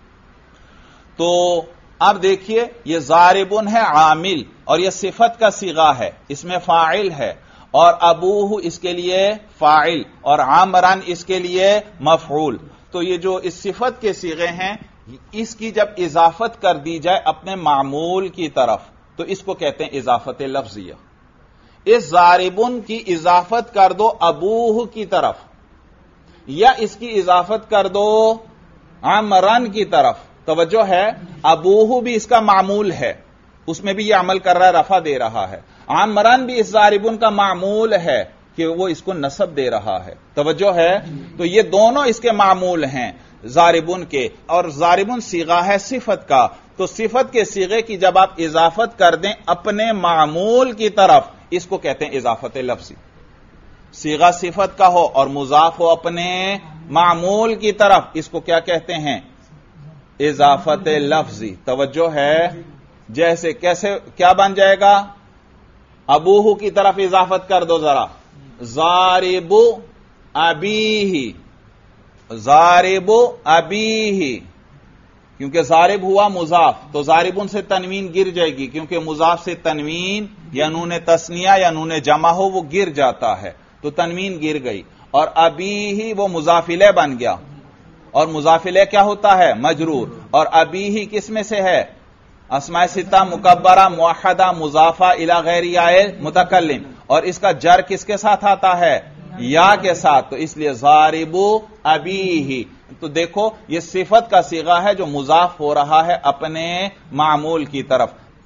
تو اب دیکھیے یہ ضاربن ہے عامل، اور یہ صفت کا صیغہ ہے، اس میں فاعل ہے، اور ابوہ اس کے لیے فاعل، اور عامران اس کے لیے مفعول۔ تو یہ جو اس صفت کے صیغے ہیں اس کی جب اضافت کر دی جائے اپنے معمول کی طرف تو اس کو کہتے ہیں اضافت لفظیہ۔ اس ضاربن کی اضافت کر دو ابوہ کی طرف، یا اس کی اضافت کر دو عامران کی طرف، توجہ ہے ابوہ بھی اس کا معمول ہے، اس میں بھی یہ عمل کر رہا ہے، رفع دے رہا ہے، عامران بھی اس ضاربن کا معمول ہے کہ وہ اس کو نصب دے رہا ہے، توجہ ہے۔ تو یہ دونوں اس کے معمول ہیں ضاربن کے، اور ضاربن صیغہ ہے صفت کا، تو صفت کے صیغے کی جب آپ اضافت کر دیں اپنے معمول کی طرف اس کو کہتے ہیں اضافت لفظی۔ صیغہ صفت کا ہو اور مضاف ہو اپنے معمول کی طرف اس کو کیا کہتے ہیں؟ اضافت لفظی، توجہ ہے۔ جیسے کیسے کیا بن جائے گا؟ ابوہ کی طرف اضافت کر دو ذرا، ضارب ابیہ، ضارب ابیہ، کیونکہ ضارب ہوا مضاف تو ضاربن سے تنوین گر جائے گی، کیونکہ مضاف سے تنوین یا نون تثنیہ یا نون جمع ہو وہ گر جاتا ہے، تو تنوین گر گئی، اور ابیہ وہ مضاف الیہ بن گیا، اور مضاف الیہ کیا ہوتا ہے؟ مجرور، اور ابیہ کس میں سے ہے؟ اسماء ستہ مکبرہ موحدہ مضافہ الی غیر عائل متکلم، اور اس کا جر کس کے ساتھ آتا ہے؟ یا کے ساتھ، تو اس لیے ضارب ابیہ۔ تو دیکھو یہ صفت کا صیغہ ہے جو مضاف ہو رہا ہے اپنے معمول کی طرف،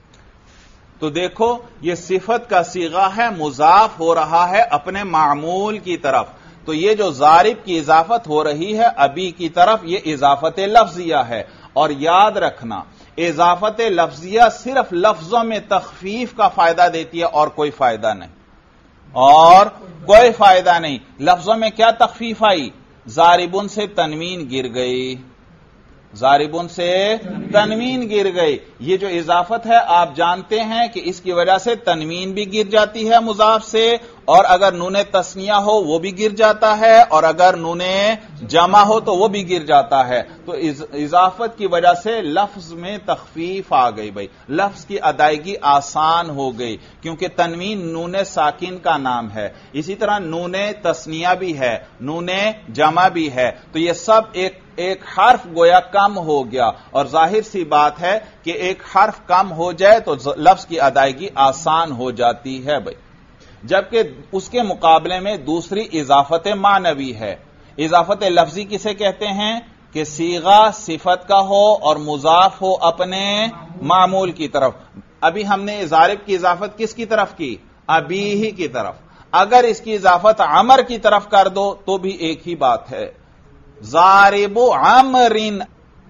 تو دیکھو یہ صفت کا صیغہ ہے مضاف ہو رہا ہے اپنے معمول کی طرف۔ تو یہ جو ضارب کی اضافت ہو رہی ہے ابی کی طرف، یہ اضافت لفظیہ ہے. اور یاد رکھنا اضافت لفظیہ صرف لفظوں میں تخفیف کا فائدہ دیتی ہے اور کوئی فائدہ نہیں، اور کوئی فائدہ نہیں. لفظوں میں کیا تخفیف آئی؟ ضاربن سے تنوین گر گئی، ضاربن سے تنوین گر گئی. یہ جو اضافت ہے آپ جانتے ہیں کہ اس کی وجہ سے تنوین بھی گر جاتی ہے مضاف سے، اور اگر نون تثنیہ ہو وہ بھی گر جاتا ہے، اور اگر نون جمع ہو تو وہ بھی گر جاتا ہے. تو اضافت کی وجہ سے لفظ میں تخفیف آ گئی. بھائی لفظ کی ادائیگی آسان ہو گئی، کیونکہ تنوین نون ساکن کا نام ہے، اسی طرح نون تثنیہ بھی ہے، نون جمع بھی ہے. تو یہ سب ایک حرف گویا کم ہو گیا، اور ظاہر سی بات ہے کہ ایک حرف کم ہو جائے تو لفظ کی ادائیگی آسان ہو جاتی ہے. بھائی جبکہ اس کے مقابلے میں دوسری اضافت معنوی ہے. اضافت لفظی کسے کہتے ہیں؟ کہ صیغہ صفت کا ہو اور مضاف ہو اپنے معمول کی طرف. ابھی ہم نے ضارب کی اضافت کس کی طرف کی؟ ابی ہی کی طرف. اگر اس کی اضافت عمر کی طرف کر دو تو بھی ایک ہی بات ہے. ضارب عمرن،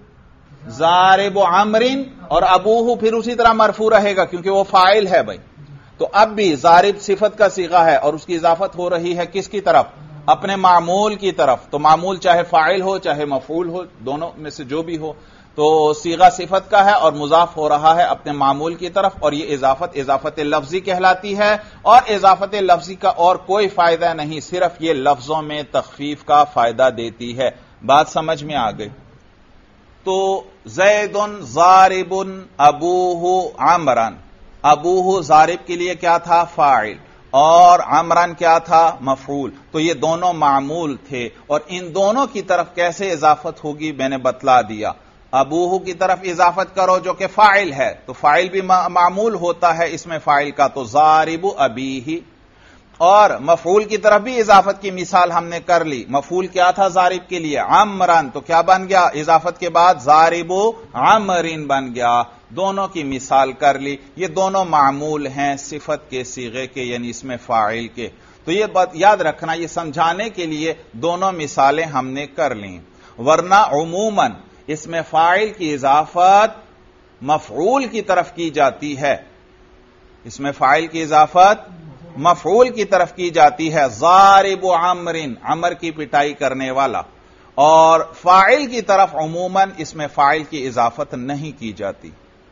ضارب عمرن، اور ابوہ پھر اسی طرح مرفوع رہے گا کیونکہ وہ فاعل ہے. بھائی تو اب بھی ضارب صفت کا صیغہ ہے اور اس کی اضافت ہو رہی ہے کس کی طرف؟ اپنے معمول کی طرف. تو معمول چاہے فاعل ہو چاہے مفعول ہو، دونوں میں سے جو بھی ہو، تو صیغہ صفت کا ہے اور مضاف ہو رہا ہے اپنے معمول کی طرف، اور یہ اضافت لفظی کہلاتی ہے. اور اضافت لفظی کا اور کوئی فائدہ نہیں، صرف یہ لفظوں میں تخفیف کا فائدہ دیتی ہے. بات سمجھ میں آ گئی؟ تو زید ضارب ابوہ عمران، ابوہ ضارب کے لیے کیا تھا؟ فاعل، اور عمران کیا تھا؟ مفعول. تو یہ دونوں معمول تھے، اور ان دونوں کی طرف کیسے اضافت ہوگی میں نے بتلا دیا. ابوہ کی طرف اضافت کرو جو کہ فاعل ہے، تو فاعل بھی معمول ہوتا ہے اس میں فاعل کا، تو ضارب ابیہ. اور مفعول کی طرف بھی اضافت کی مثال ہم نے کر لی. مفعول کیا تھا ضارب کے لیے؟ عمران، تو کیا بن گیا؟ اضافت کے بعد ضارب عمرین بن گیا. دونوں کی مثال کر لی. یہ دونوں معمول ہیں صفت کے صیغے کے، یعنی اس میں فاعل کے. تو یہ بات یاد رکھنا، یہ سمجھانے کے لیے دونوں مثالیں ہم نے کر لیں. ورنہ عموماً اس میں فاعل کی اضافت مفعول کی طرف کی جاتی ہے، اس میں فاعل کی اضافت مفعول کی طرف کی جاتی ہے. ضارب عمرن، عمر کی پٹائی کرنے والا. اور فاعل کی طرف عموماً اس میں فاعل کی اضافت نہیں کی جاتی.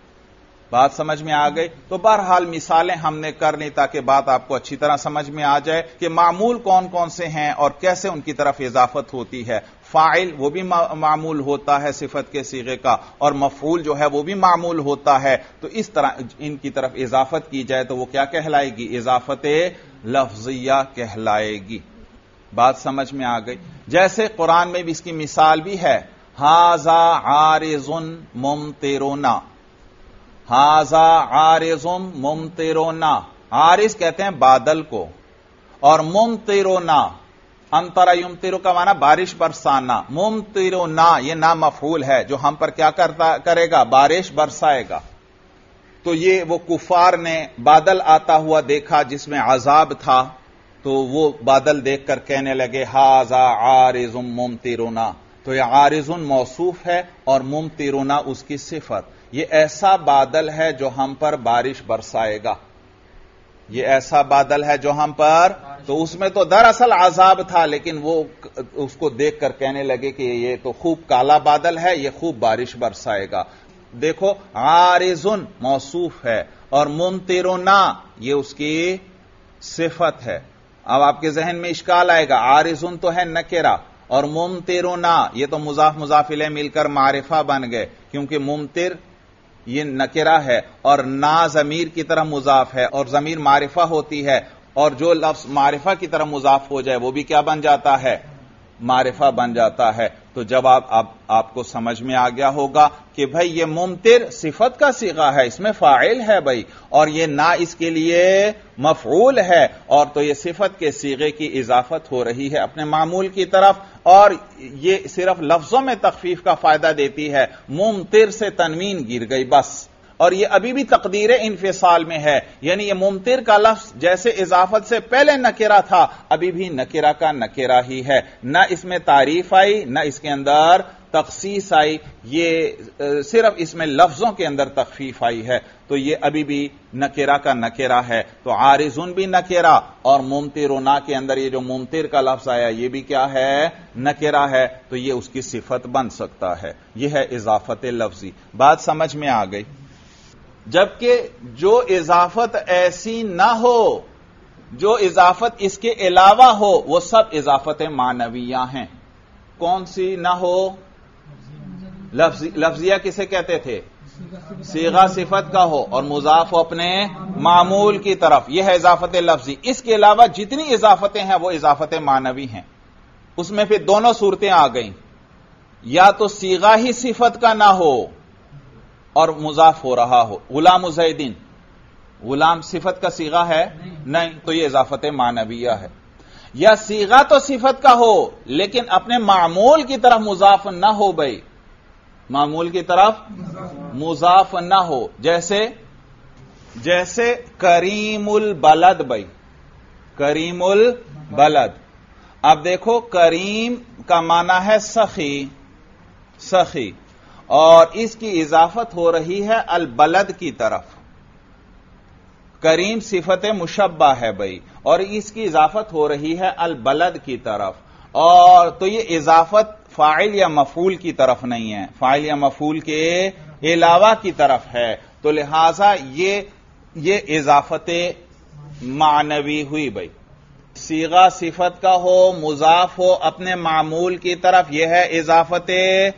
بات سمجھ میں آ گئی؟ تو بہرحال مثالیں ہم نے کر لی تاکہ بات آپ کو اچھی طرح سمجھ میں آ جائے کہ معمول کون کون سے ہیں اور کیسے ان کی طرف اضافت ہوتی ہے. فاعل وہ بھی معمول ہوتا ہے صفت کے صیغے کا، اور مفعول جو ہے وہ بھی معمول ہوتا ہے. تو اس طرح ان کی طرف اضافت کی جائے تو وہ کیا کہلائے گی؟ اضافت لفظیہ کہلائے گی. بات سمجھ میں آ گئی؟ جیسے قرآن میں بھی اس کی مثال بھی ہے، ھذا عارض ممطرنا، ھذا عارض ممطرنا. عارض کہتے ہیں بادل کو، اور ممطرنا، امطر یمطر کا معنی بارش برسانا. ممطرنا یہ نام مفعول ہے جو ہم پر کیا کرے گا؟ بارش برسائے گا. تو یہ وہ کفار نے بادل آتا ہوا دیکھا جس میں عذاب تھا، تو وہ بادل دیکھ کر کہنے لگے ھذا عارض ممطرنا. تو یہ عارض موصوف ہے اور ممطرنا اس کی صفت. یہ ایسا بادل ہے جو ہم پر بارش برسائے گا، یہ ایسا بادل ہے جو ہم پر. تو اس میں تو دراصل عذاب تھا، لیکن وہ اس کو دیکھ کر کہنے لگے کہ یہ تو خوب کالا بادل ہے، یہ خوب بارش برسائے گا. دیکھو عارض موصوف ہے اور ممطرنا یہ اس کی صفت ہے. اب آپ کے ذہن میں اشکال آئے گا، عارض تو ہے نکرہ اور ممطرنا یہ تو مضاف مضاف الیہ مل کر معرفہ بن گئے، کیونکہ ممطر یہ نکرہ ہے اور نا ضمیر کی طرح مضاف ہے، اور ضمیر معرفہ ہوتی ہے، اور جو لفظ معرفہ کی طرح مضاف ہو جائے وہ بھی کیا بن جاتا ہے؟ معرفہ بن جاتا ہے. تو جب آپ کو سمجھ میں آ گیا ہوگا کہ بھائی یہ ممطر صفت کا صیغہ ہے، اس میں فاعل ہے بھائی، اور یہ نا اس کے لیے مفعول ہے، اور تو یہ صفت کے صیغے کی اضافت ہو رہی ہے اپنے معمول کی طرف، اور یہ صرف لفظوں میں تخفیف کا فائدہ دیتی ہے. ممطر سے تنوین گر گئی بس، اور یہ ابھی بھی تقدیر انفصال میں ہے، یعنی یہ ممطر کا لفظ جیسے اضافت سے پہلے نکرہ تھا ابھی بھی نکرہ کا نکرہ ہی ہے، نہ اس میں تعریف آئی نہ اس کے اندر تخصیص آئی، یہ صرف اس میں لفظوں کے اندر تخفیف آئی ہے، تو یہ ابھی بھی نکرہ کا نکرہ ہے۔ تو عارضن بھی نکرہ اور ممطرنا کے اندر یہ جو ممطر کا لفظ آیا یہ بھی کیا ہے؟ نکرہ ہے، تو یہ اس کی صفت بن سکتا ہے۔ یہ ہے اضافت لفظی۔ بات سمجھ میں آ گئی؟ جبکہ جو اضافت ایسی نہ ہو، جو اضافت اس کے علاوہ ہو، وہ سب اضافت معنویہ ہیں۔ کون سی نہ ہو؟ لفظیہ کسے کہتے تھے؟ صیغہ صفت کا ہو اور مضاف ہو اپنے معمول کی طرف، یہ ہے اضافت لفظی۔ اس کے علاوہ جتنی اضافتیں ہیں وہ اضافت معنوی ہیں۔ اس میں پھر دونوں صورتیں آ گئیں، یا تو صیغہ ہی صفت کا نہ ہو اور مضاف ہو رہا ہو، غلام زیدین، غلام صفت کا صیغہ ہے نہیں، تو یہ اضافت معنویہ ہے۔ یا صیغہ تو صفت کا ہو لیکن اپنے معمول کی طرف مضاف نہ ہو، بھائی معمول کی طرف مضاف نہ ہو، جیسے کریم البلد، بھائی کریم البلد۔ اب دیکھو کریم کا معنی ہے سخی، اور اس کی اضافت ہو رہی ہے البلد کی طرف۔ کریم صفت مشبہ ہے بھائی، اور اس کی اضافت ہو رہی ہے البلد کی طرف، اور تو یہ اضافت فاعل یا مفعول کی طرف نہیں ہے، فاعل یا مفعول کے علاوہ کی طرف ہے، تو لہذا یہ اضافت معنوی ہوئی بھائی۔ صیغہ صفت کا ہو، مضاف ہو اپنے معمول کی طرف، یہ ہے اضافت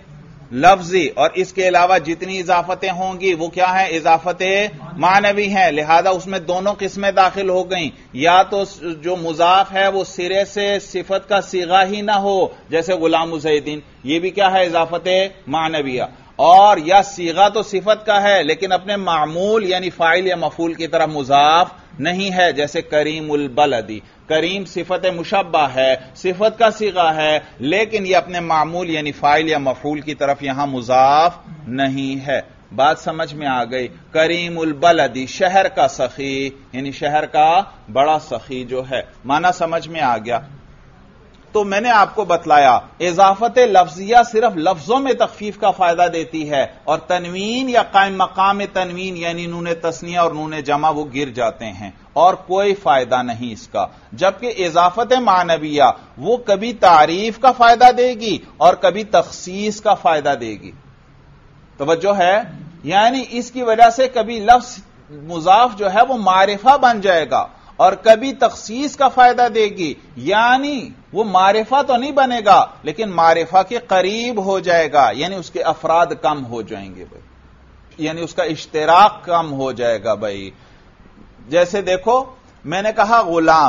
لفظی، اور اس کے علاوہ جتنی اضافتیں ہوں گی وہ کیا ہیں؟ اضافت معنوی ہیں، لہذا اس میں دونوں قسمیں داخل ہو گئیں، یا تو جو مضاف ہے وہ سرے سے صفت کا صیغہ ہی نہ ہو، جیسے غلام زیدین، یہ بھی کیا ہے؟ اضافت معنویہ، اور یا صیغہ تو صفت کا ہے لیکن اپنے معمول یعنی فاعل یا مفعول کی طرف مضاف نہیں ہے، جیسے کریم البلدی، کریم صفت مشبہ ہے، صفت کا صیغہ ہے لیکن یہ اپنے معمول یعنی فاعل یا مفعول کی طرف یہاں مضاف نہیں ہے۔ بات سمجھ میں آ گئی؟ کریم البلدی، شہر کا سخی، یعنی شہر کا بڑا سخی جو ہے، معنی سمجھ میں آ گیا؟ تو میں نے آپ کو بتلایا اضافت لفظیہ صرف لفظوں میں تخفیف کا فائدہ دیتی ہے، اور تنوین یا قائم مقام تنوین یعنی نون تثنیہ اور نون جمع وہ گر جاتے ہیں، اور کوئی فائدہ نہیں اس کا۔ جبکہ اضافت معنویہ وہ کبھی تعریف کا فائدہ دے گی اور کبھی تخصیص کا فائدہ دے گی، توجہ ہے؟ یعنی اس کی وجہ سے کبھی لفظ مضاف جو ہے وہ معرفہ بن جائے گا، اور کبھی تخصیص کا فائدہ دے گی، یعنی وہ معرفہ تو نہیں بنے گا لیکن معرفہ کے قریب ہو جائے گا، یعنی اس کے افراد کم ہو جائیں گے بھائی، یعنی اس کا اشتراک کم ہو جائے گا بھائی۔ جیسے دیکھو میں نے کہا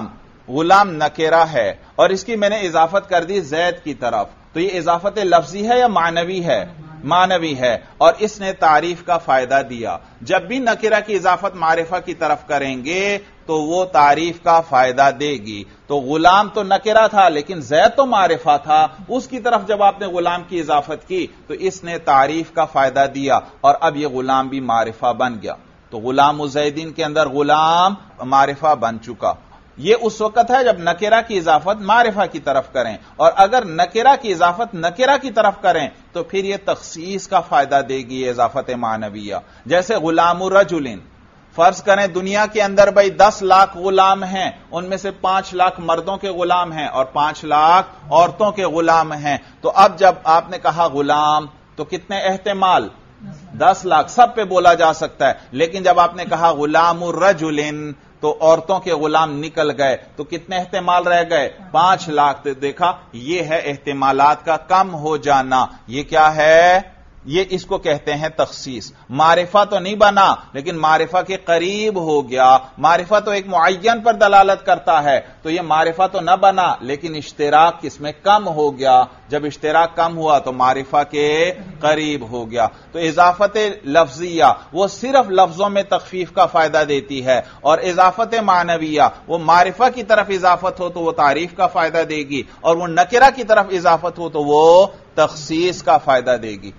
غلام نکرہ ہے اور اس کی میں نے اضافت کر دی زید کی طرف، تو یہ اضافت لفظی ہے یا معنوی ہے؟ معنوی ہے، اور اس نے تعریف کا فائدہ دیا۔ جب بھی نکرہ کی اضافت معرفہ کی طرف کریں گے تو وہ تعریف کا فائدہ دے گی۔ تو غلام تو نکرہ تھا لیکن زید تو معرفہ تھا، اس کی طرف جب آپ نے غلام کی اضافت کی تو اس نے تعریف کا فائدہ دیا، اور اب یہ غلام بھی معرفہ بن گیا، تو غلام زیدین کے اندر غلام معرفہ بن چکا۔ یہ اس وقت ہے جب نکرہ کی اضافت معرفہ کی طرف کریں، اور اگر نکرہ کی اضافت نکرہ کی طرف کریں تو پھر یہ تخصیص کا فائدہ دے گی یہ اضافت معنویہ۔ جیسے غلام رجلن، فرض کریں دنیا کے اندر بھائی 10 لاکھ غلام ہیں، ان میں سے 5 لاکھ مردوں کے غلام ہیں اور 5 لاکھ عورتوں کے غلام ہیں، تو اب جب آپ نے کہا غلام تو کتنے احتمال؟ 10 لاکھ، سب پہ بولا جا سکتا ہے، لیکن جب آپ نے کہا غلام الرجلن تو عورتوں کے غلام نکل گئے، تو کتنے احتمال رہ گئے؟ 5 لاکھ۔ دیکھا، یہ ہے احتمالات کا کم ہو جانا، یہ کیا ہے؟ یہ اس کو کہتے ہیں تخصیص۔ معرفہ تو نہیں بنا لیکن معرفہ کے قریب ہو گیا، معرفہ تو ایک معین پر دلالت کرتا ہے، تو یہ معرفہ تو نہ بنا لیکن اشتراک اس میں کم ہو گیا، جب اشتراک کم ہوا تو معرفہ کے قریب ہو گیا۔ تو اضافت لفظیہ وہ صرف لفظوں میں تخفیف کا فائدہ دیتی ہے، اور اضافت معنویہ وہ معرفہ کی طرف اضافت ہو تو وہ تعریف کا فائدہ دے گی، اور وہ نکرہ کی طرف اضافت ہو تو وہ تخصیص کا فائدہ دے گی۔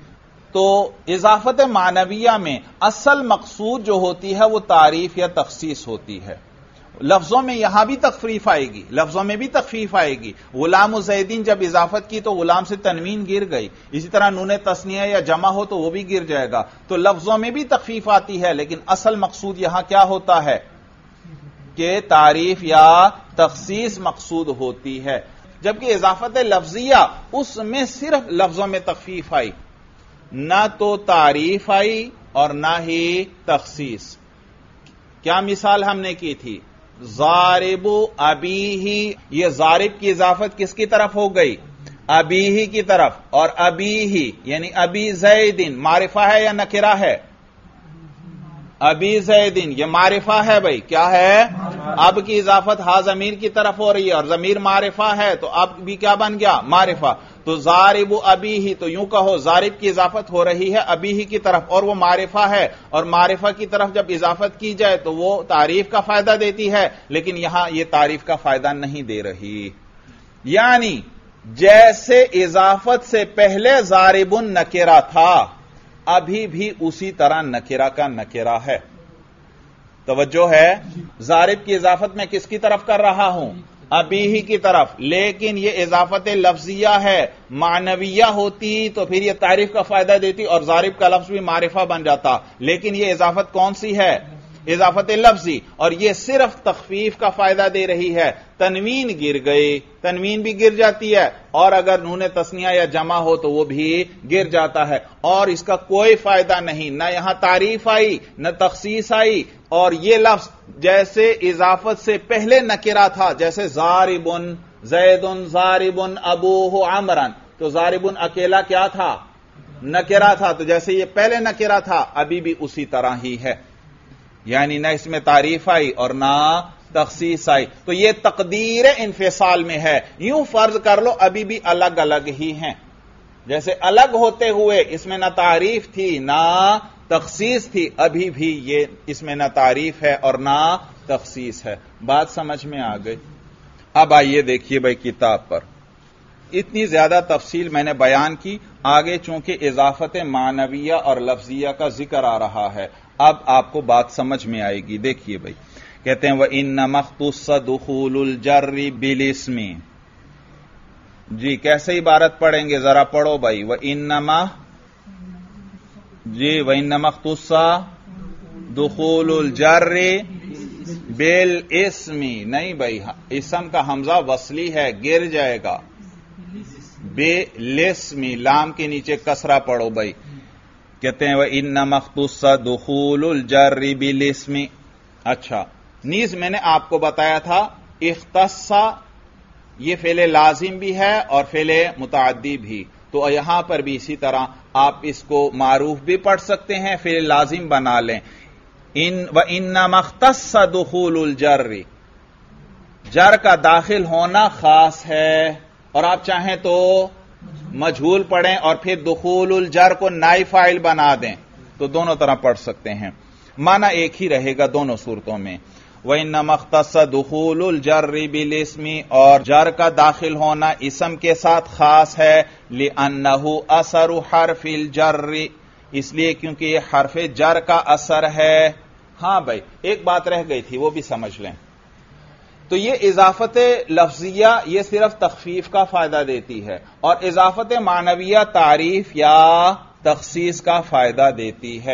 تو اضافت معنویہ میں اصل مقصود جو ہوتی ہے وہ تعریف یا تخصیص ہوتی ہے. لفظوں میں یہاں بھی تخفیف آئے گی، لفظوں میں بھی تخفیف آئے گی. غلام و زیدین جب اضافت کی تو غلام سے تنوین گر گئی، اسی طرح نون تثنیہ یا جمع ہو تو وہ بھی گر جائے گا. تو لفظوں میں بھی تخفیف آتی ہے، لیکن اصل مقصود یہاں کیا ہوتا ہے کہ تعریف یا تخصیص مقصود ہوتی ہے. جبکہ اضافت لفظیہ اس میں صرف لفظوں میں تخفیف آئی، نہ تو تعریف آئی اور نہ ہی تخصیص. کیا مثال ہم نے کی تھی؟ ضارب ابیہ، یہ ضارب کی اضافت کس کی طرف ہو گئی؟ ابیہ کی طرف. اور ابیہ یعنی ابی زیدن معرفہ ہے یا نکرہ ہے؟ ابی زیدن یہ معرفہ ہے بھائی، کیا ہے؟ اب کی اضافت ہا ضمیر کی طرف ہو رہی ہے اور ضمیر معرفہ ہے تو اب بھی کیا بن گیا؟ معرفہ. تو ضارب ابیہ، تو یوں کہو ضارب کی اضافت ہو رہی ہے ابیہ کی طرف اور وہ معرفہ ہے، اور معرفہ کی طرف جب اضافت کی جائے تو وہ تعریف کا فائدہ دیتی ہے، لیکن یہاں یہ تعریف کا فائدہ نہیں دے رہی. یعنی جیسے اضافت سے پہلے ضارب نکرہ تھا، ابھی بھی اسی طرح نکرہ کا نکرہ ہے. توجہ ہے؟ ضارب کی اضافت میں کس کی طرف کر رہا ہوں؟ ابیہ کی طرف. لیکن یہ اضافت لفظیہ ہے، معنویہ ہوتی تو پھر یہ تعریف کا فائدہ دیتی اور ضارب کا لفظ بھی معرفہ بن جاتا. لیکن یہ اضافت کون سی ہے؟ اضافت لفظی، اور یہ صرف تخفیف کا فائدہ دے رہی ہے. تنوین گر گئی، تنوین بھی گر جاتی ہے، اور اگر نون تثنیہ یا جمع ہو تو وہ بھی گر جاتا ہے، اور اس کا کوئی فائدہ نہیں. نہ یہاں تعریف آئی نہ تخصیص آئی. اور یہ لفظ جیسے اضافت سے پہلے نکرہ تھا، جیسے ضاربن زیدن ضاربن ابوہ عمرن، تو ضاربن اکیلا کیا تھا؟ نکرہ تھا. تو جیسے یہ پہلے نکرہ تھا ابھی بھی اسی طرح ہی ہے، یعنی نہ اس میں تعریف آئی اور نہ تخصیص آئی. تو یہ تقدیر انفصال میں ہے. یوں فرض کر لو ابھی بھی الگ الگ ہی ہیں، جیسے الگ ہوتے ہوئے اس میں نہ تعریف تھی نہ تخصیص تھی، ابھی بھی یہ اس میں نہ تعریف ہے اور نہ تخصیص ہے. بات سمجھ میں آ گئی؟ اب آئیے دیکھیے بھائی کتاب پر اتنی زیادہ تفصیل میں نے بیان کی. آگے چونکہ اضافت معنویہ اور لفظیہ کا ذکر آ رہا ہے، اب آپ کو بات سمجھ میں آئے گی. دیکھیے بھائی کہتے ہیں وَإِنَّمَا اخْتُصَّ دُخُولُ الْجَرِّ بِالِاسْمِ. جی کیسے عبارت پڑھیں گے؟ ذرا پڑھو بھائی. وَإِنَّمَا، جی وَإِنَّمَا اخْتُصَّ دُخُولُ الْجَرِّ بِالْاسْمِ. نہیں بھائی، اسم کا حمزہ وصلی ہے، گر جائے گا. بِالِاسْمِ لام کے نیچے کسرہ پڑھو بھائی. کہتے ہیں وَإِنَّمَا اخْتُصَّ دُخُولُ الْجَرِّ بِالِاسْمِ. اچھا، نیز میں نے آپ کو بتایا تھا اختص یہ فعل لازم بھی ہے اور فعل متعدی بھی، تو یہاں پر بھی اسی طرح آپ اس کو معروف بھی پڑھ سکتے ہیں، فعل لازم بنا لیں. وَإِنَّمَا اخْتَصَّ دُخُولُ الْجَرِّ، جر کا داخل ہونا خاص ہے، اور آپ چاہیں تو مجہول پڑھیں اور پھر دخول الجر کو نائب فاعل بنا دیں، تو دونوں طرح پڑھ سکتے ہیں، معنی ایک ہی رہے گا دونوں صورتوں میں. وَإِنَّمَا اخْتَصَّ دُخُولُ الْجَرِّ بِالِاسْمِ، اور جر کا داخل ہونا اسم کے ساتھ خاص ہے. لِأَنَّهُ أَثَرُ حَرْفِ الْجَرِّ، اس لیے کیونکہ یہ حرف جر کا اثر ہے. ہاں بھائی ایک بات رہ گئی تھی وہ بھی سمجھ لیں. تو یہ اضافت لفظیہ یہ صرف تخفیف کا فائدہ دیتی ہے، اور اضافت معنویہ تعریف یا تخصیص کا فائدہ دیتی ہے.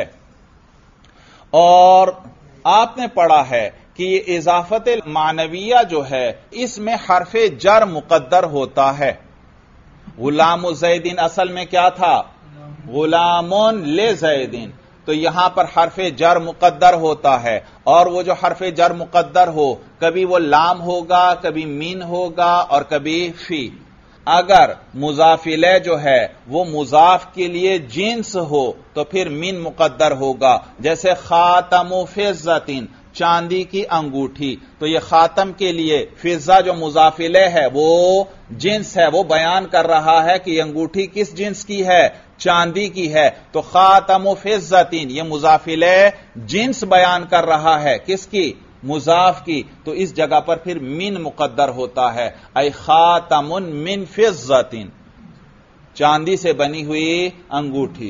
اور آپ نے پڑھا ہے کہ یہ اضافت معنویہ جو ہے اس میں حرف جر مقدر ہوتا ہے. غلام زیدین اصل میں کیا تھا؟ غلام لزیدین، تو یہاں پر حرف جر مقدر ہوتا ہے، اور وہ جو حرف جر مقدر ہو کبھی وہ لام ہوگا، کبھی مین ہوگا اور کبھی فی. اگر مضاف الیہ جو ہے وہ مضاف کے لیے جنس ہو تو پھر مین مقدر ہوگا، جیسے خاتم فضۃ چاندی کی انگوٹھی. تو یہ خاتم کے لیے فضہ جو مضاف الیہ ہے وہ جنس ہے، وہ بیان کر رہا ہے کہ یہ انگوٹھی کس جنس کی ہے؟ چاندی کی ہے. تو خاتم فضۃ یہ مضاف الیہ جنس بیان کر رہا ہے، کس کی؟ مضاف کی. تو اس جگہ پر پھر من مقدر ہوتا ہے، اے خاتم من فضۃ چاندی سے بنی ہوئی انگوٹھی.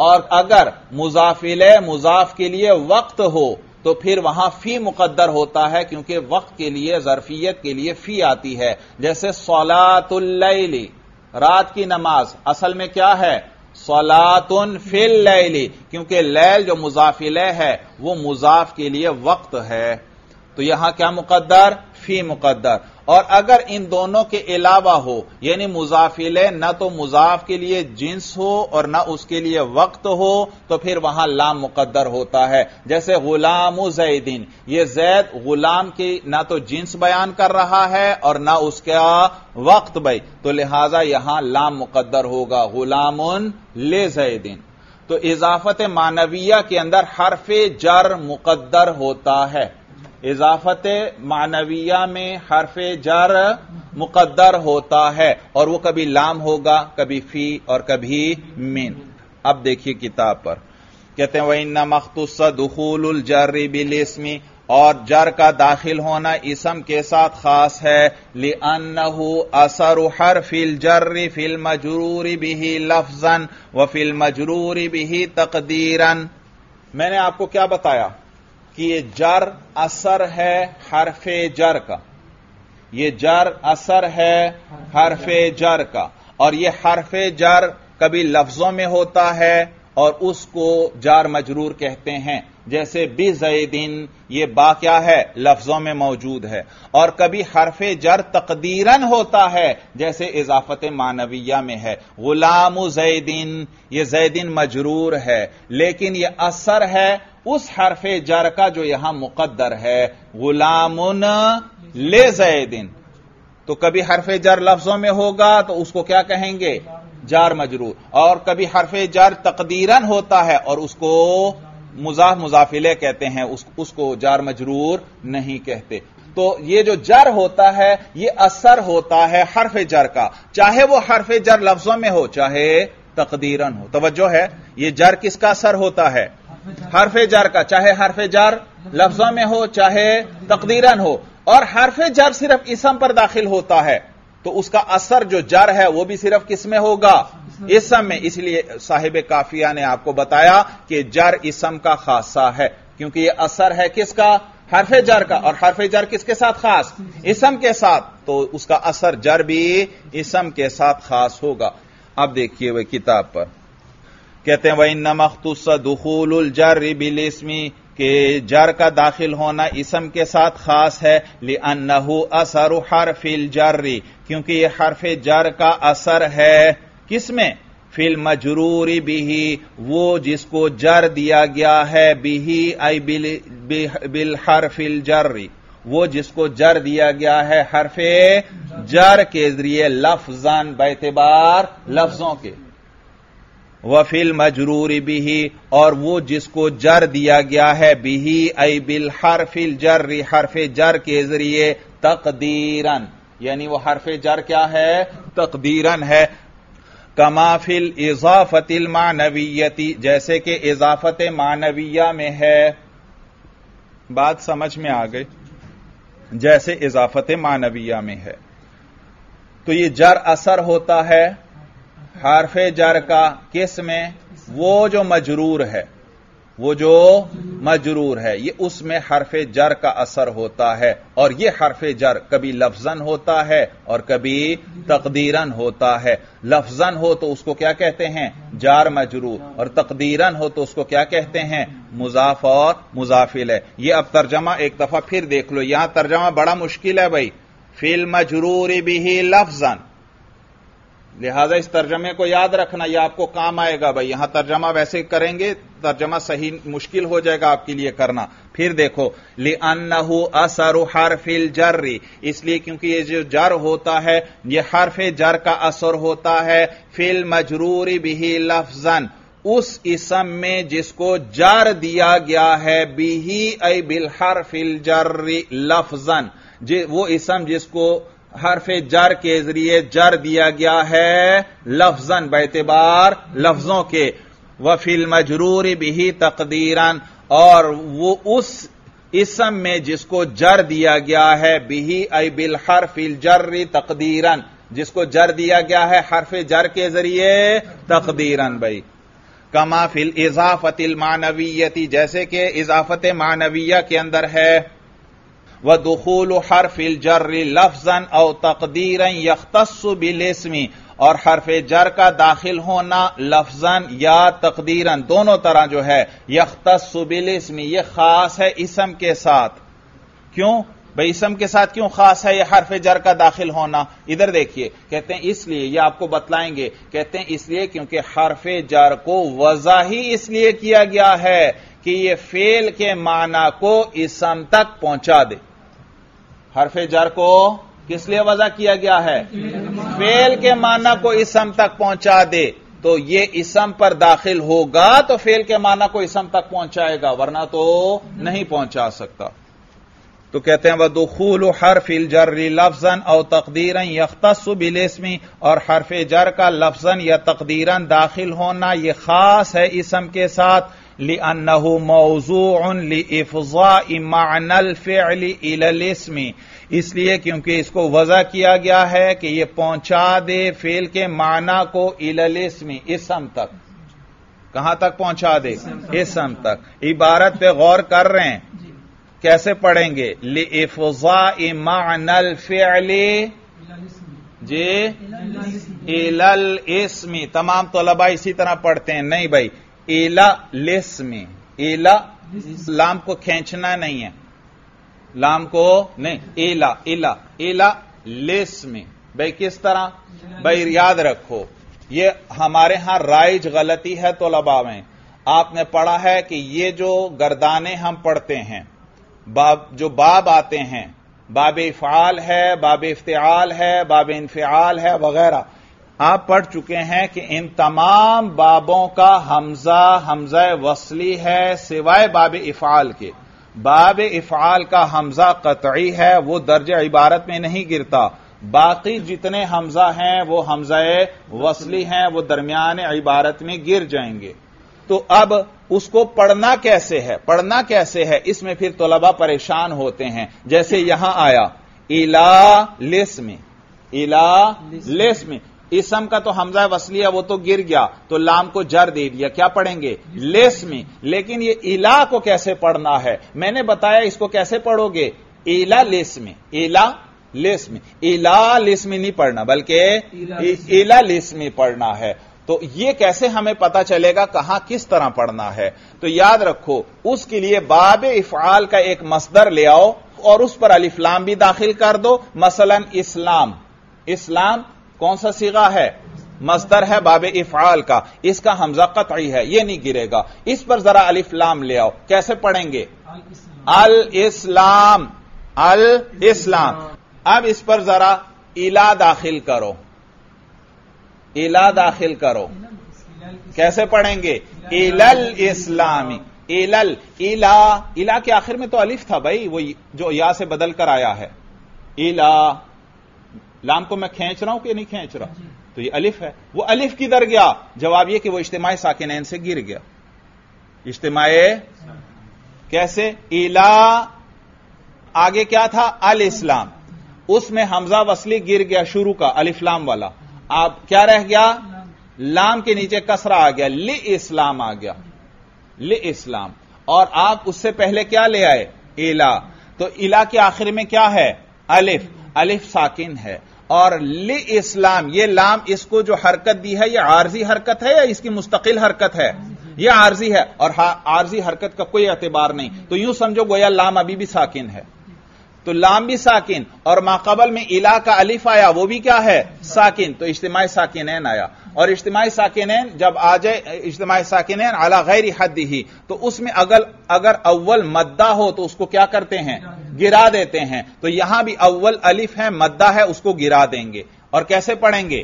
اور اگر مضاف الیہ مضاف کے لیے وقت ہو تو پھر وہاں فی مقدر ہوتا ہے، کیونکہ وقت کے لیے ظرفیت کے لیے فی آتی ہے. جیسے صلاۃ اللیل، رات کی نماز، اصل میں کیا ہے؟ صلاۃ فی اللیل، کیونکہ لیل جو مضاف الیہ ہے وہ مضاف کے لیے وقت ہے، تو یہاں کیا مقدر؟ فی مقدر. اور اگر ان دونوں کے علاوہ ہو، یعنی مضاف الیہ نہ تو مضاف کے لیے جنس ہو اور نہ اس کے لیے وقت ہو، تو پھر وہاں لام مقدر ہوتا ہے. جیسے غلام زیدین، یہ زید غلام کی نہ تو جنس بیان کر رہا ہے اور نہ اس کا وقت بھائی، تو لہذا یہاں لام مقدر ہوگا، غلام لزیدین. تو اضافت معنویہ کے اندر حرف جر مقدر ہوتا ہے. اضافت معنویہ میں حرف جر مقدر ہوتا ہے، اور وہ کبھی لام ہوگا، کبھی فی اور کبھی من. اب دیکھیے کتاب پر کہتے ہیں وَإِنَّمَا اخْتُصَّ دُخُولُ الْجَرِّ بِالْإِسْمِ، اور جر کا داخل ہونا اسم کے ساتھ خاص ہے. لِأَنَّهُ أَثَرُ حَرْفِ الْجَرِّ فِي الْمَجْرُورِ بِهِ لَفْظًا وَفِي الْمَجْرُورِ بِهِ تَقْدِيرًا. میں نے آپ کو کیا بتایا کہ یہ جر اثر ہے حرف جر کا، یہ جر اثر ہے حرف جر کا، اور یہ حرف جر کبھی لفظوں میں ہوتا ہے اور اس کو جار مجرور کہتے ہیں. جیسے بزیدن، یہ با کیا ہے؟ لفظوں میں موجود ہے. اور کبھی حرف جر تقدیرن ہوتا ہے، جیسے اضافت معنویہ میں ہے. غلام زیدن، یہ زیدن مجرور ہے، لیکن یہ اثر ہے اس حرف جر کا جو یہاں مقدر ہے، غلام لزیدن. تو کبھی حرف جر لفظوں میں ہوگا تو اس کو کیا کہیں گے؟ جار مجرور. اور کبھی حرف جر تقدیرن ہوتا ہے اور اس کو مضاف مضاف الیہ کہتے ہیں، اس کو جار مجرور نہیں کہتے. تو یہ جو جر ہوتا ہے یہ اثر ہوتا ہے حرف جر کا، چاہے وہ حرف جر لفظوں میں ہو چاہے تقدیرن ہو. توجہ ہے، یہ جر کس کا اثر ہوتا ہے؟ حرف جر کا، چاہے حرف جر لفظوں میں ہو چاہے تقدیرن ہو. اور حرف جر صرف اسم پر داخل ہوتا ہے تو اس کا اثر جو جر ہے وہ بھی صرف کس میں ہوگا؟ اسم میں. اس لیے صاحب کافیہ نے آپ کو بتایا کہ جر اسم کا خاصہ ہے، کیونکہ یہ اثر ہے کس کا؟ حرف جر کا. اور حرف جر کس کے ساتھ خاص؟ اسم کے ساتھ. تو اس کا اثر جر بھی اسم کے ساتھ خاص ہوگا. اب دیکھیے وہ کتاب پر کہتے ہیں وَإِنَّمَا اخْتُصَّ دُخُولُ الْجَرِّ بِالْإِسْمِ، کہ جر کا داخل ہونا اسم کے ساتھ خاص ہے. لِأَنَّهُ أَثَرُ حَرْفِ الْجَرِّ، کیونکہ یہ حرف جر کا اثر ہے کس میں؟ فی المجرور بہ، وہ جس کو جر دیا گیا ہے، بہ ای بالحرف الجر، وہ جس کو جر دیا گیا ہے حرف جر کے ذریعے، لفظاً باعتبار لفظوں کے. وفی المجرور بہ، اور وہ جس کو جر دیا گیا ہے، بہ ای بالحرف الجر، حرف جر کے ذریعے، تقدیراً، یعنی وہ حرف جر کیا ہے؟ تقدیراً ہے. کما فی الاضافۃ المعنویۃ، جیسے کہ اضافت معنویہ میں ہے. بات سمجھ میں آ گئی؟ جیسے اضافت معنویہ میں ہے تو یہ جر اثر ہوتا ہے حرف جر کا کس میں؟ وہ جو مجرور ہے، وہ جو مجرور ہے، یہ اس میں حرف جر کا اثر ہوتا ہے. اور یہ حرف جر کبھی لفظاً ہوتا ہے اور کبھی تقدیراً ہوتا ہے. لفظاً ہو تو اس کو کیا کہتے ہیں؟ جار مجرور. اور تقدیراً ہو تو اس کو کیا کہتے ہیں؟ مضاف اور مضاف الیہ. یہ اب ترجمہ ایک دفعہ پھر دیکھ لو، یہاں ترجمہ بڑا مشکل ہے بھائی. فی المجرور بہ لفظاً، لہذا اس ترجمے کو یاد رکھنا، یہ آپ کو کام آئے گا بھائی. یہاں ترجمہ ویسے کریں گے ترجمہ صحیح مشکل ہو جائے گا آپ کے لیے کرنا. پھر دیکھو لِأَنَّهُ أَثَرُ حَرْفِ الْجَرِّ، اس لیے کیونکہ یہ جو جر ہوتا ہے یہ حرف جر کا اثر ہوتا ہے. فِي الْمَجْرُورِ بِهِ لَفْظًا، اس اسم میں جس کو جر دیا گیا ہے، بِهِ ای بِالْحَرْفِ الْجَرِّ لَفْظًا، وہ اسم جس کو حرف جر کے ذریعے جر دیا گیا ہے، لفظاً باعتبار لفظوں کے. وفی المجرور بہ تقدیراً، اور وہ اس اسم میں جس کو جر دیا گیا ہے، بہ ای بالحرف الجر تقدیراً، جس کو جر دیا گیا ہے حرف جر کے ذریعے تقدیراً. بھائی کما فی الاضافۃ المعنویۃ، جیسے کہ اضافت معنویہ کے اندر ہے، وَدُخُولُ حرف الجر لفظا او تقدیرا یختص بالاسم، اور حرف جر کا داخل ہونا لفظاً یا تقدیراً دونوں طرح جو ہے، یختص بالاسم، یہ خاص ہے اسم کے ساتھ۔ کیوں بھئی اسم کے ساتھ کیوں خاص ہے یہ حرف جر کا داخل ہونا؟ ادھر دیکھیے، کہتے ہیں اس لیے، یہ آپ کو بتلائیں گے، کہتے ہیں اس لیے کیونکہ حرف جر کو وضع ہی اس لیے کیا گیا ہے کہ یہ فعل کے معنی کو اسم تک پہنچا دے۔ حرف جر کو کس لیے وضع کیا گیا ہے؟ فعل کے معنی کو اسم تک پہنچا دے، تو یہ اسم پر داخل ہوگا تو فعل کے معنی کو اسم تک پہنچائے گا، ورنہ تو نہیں پہنچا سکتا۔ تو کہتے ہیں وَدُخُولُ حَرْفِ الْجَرِّ لَفْظًا اَوْ تَقْدِيرًا يَخْتَصُّ بِالِاسْمِ، اور حرف جر کا لفظاً یا تقدیراً داخل ہونا یہ خاص ہے اسم کے ساتھ، لِأَنَّهُ مَوْضُوعٌ لِإِفْضَاءِ مَعْنَى الْفِعْلِ إِلَى الْاسْمِ، اس لیے کیونکہ اس کو وضع کیا گیا ہے کہ یہ پہنچا دے فعل کے معنی کو إِلَى الْاسْمِ، اسم تک۔ کہاں تک پہنچا دے؟ اسم تک۔ عبارت پہ غور کر رہے ہیں، کیسے پڑھیں گے؟ لِإِفْضَاءِ مَعْنَى الْفِعْلِ جی إِلَى الْاسْمِ، تمام طلباء اسی طرح پڑھتے ہیں، نہیں بھائی، إِلَى الْاسْمِ، إِلَى لام کو کھینچنا نہیں ہے، لام کو نہیں، إِلَى الْاسْمِ، بھائی کس طرح؟ بھائی یاد رکھو، یہ ہمارے ہاں رائج غلطی ہے طلباء میں۔ آپ نے پڑھا ہے کہ یہ جو گردانے ہم پڑھتے ہیں، جو باب آتے ہیں، باب افعال ہے، باب افتعال ہے، باب انفعال ہے وغیرہ، آپ پڑھ چکے ہیں کہ ان تمام بابوں کا حمزہ وصلی ہے سوائے باب افعال کے۔ باب افعال کا حمزہ قطعی ہے، وہ درج عبارت میں نہیں گرتا، باقی جتنے حمزہ ہیں وہ حمزہ وصلی ہیں، وہ درمیان عبارت میں گر جائیں گے۔ تو اب اس کو پڑھنا کیسے ہے اس میں پھر طلباء پریشان ہوتے ہیں، جیسے یہاں آیا إِلَى الْاسْمِ، اسم کا تو حمزہ وصلی ہے وہ تو گر گیا، تو لام کو جر دے دیا، کیا پڑھیں گے؟ لِاسْمِ۔ لیکن یہ إِلَى کو کیسے پڑھنا ہے؟ میں نے بتایا اس کو کیسے پڑھو گے؟ إِلَى الْاسْمِ نہیں پڑھنا بلکہ إِلَى الْاسْمِ پڑھنا ہے۔ تو یہ کیسے ہمیں پتا چلے گا کہاں کس طرح پڑھنا ہے؟ تو یاد رکھو، اس کے لیے باب افعال کا ایک مصدر لے آؤ اور اس پر الف لام بھی داخل کر دو، مثلا اسلام کون سا صیغہ ہے؟ مصدر ہے باب افعال کا، اس کا حمزہ قطعی ہے، یہ نہیں گرے گا، اس پر ذرا الف لام لے آؤ، کیسے پڑھیں گے؟ الاسلام۔ اب اس پر ذرا إِلَى داخل کرو، کیسے پڑھیں گے؟ إِلَى الْإِسْلَامِ، إِلَى کے آخر میں تو الف تھا بھائی، وہ جو یا سے بدل کر آیا ہے، إِلَى، لام کو میں کھینچ رہا ہوں کہ نہیں کھینچ رہا؟ تو یہ الف ہے، وہ الف کدھر گیا؟ جواب یہ کہ وہ اجتماع ساکنین سے گر گیا۔ اجتماع کیسے؟ إِلَى آگے کیا تھا؟ الاسلام، اس میں حمزہ وصلی گر گیا شروع کا الف لام والا، آپ کیا رہ گیا؟ لام کے نیچے کسرہ آ گیا، لِاسلام آ گیا، لِاسلام، اور آپ اس سے پہلے کیا لے آئے؟ إِلَى، تو إِلَى کے آخر میں کیا ہے؟ الف ساکن ہے، اور لِاسلام، یہ لام اس کو جو حرکت دی ہے یہ عارضی حرکت ہے یا اس کی مستقل حرکت ہے؟ یہ عارضی ہے، اور عارضی حرکت کا کوئی اعتبار نہیں، تو یوں سمجھو گویا لام ابھی بھی ساکن ہے، تو لام بھی ساکن، اور ماقبل میں إِلَى کا الف آیا وہ بھی کیا ہے؟ ساکن، تو اجتماع ساکنین آیا، اور اجتماع ساکنین جب آ جائے اجتماع ساکنین علی غیر حدہ، تو اس میں اگر اول مدہ ہو تو اس کو کیا کرتے ہیں؟ گرا دیتے ہیں، تو یہاں بھی اول الف ہے مدہ ہے اس کو گرا دیں گے، اور کیسے پڑھیں گے؟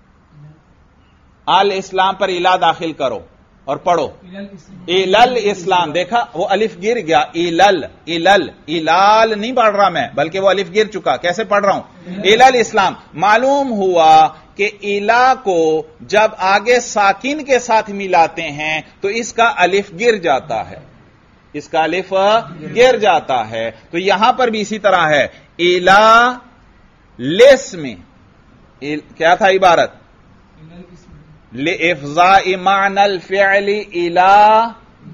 الاسلام پر إِلَى داخل کرو اور پڑھو إِلَى الْإِسْلَام، دیکھا وہ الف گر گیا، إِلَال نہیں پڑھ رہا میں بلکہ وہ الف گر چکا، کیسے پڑھ رہا ہوں؟ إِلَى الْإِسْلَام۔ معلوم ہوا کہ إِلَى کو جب آگے ساکن کے ساتھ ملاتے ہیں تو اس کا الف گر جاتا ہے، تو یہاں پر بھی اسی طرح ہے، إِلَى الْاسْمِ، کیا تھا عبارت؟ लिइफ़ज़ाइ मानल फ़िअली इला,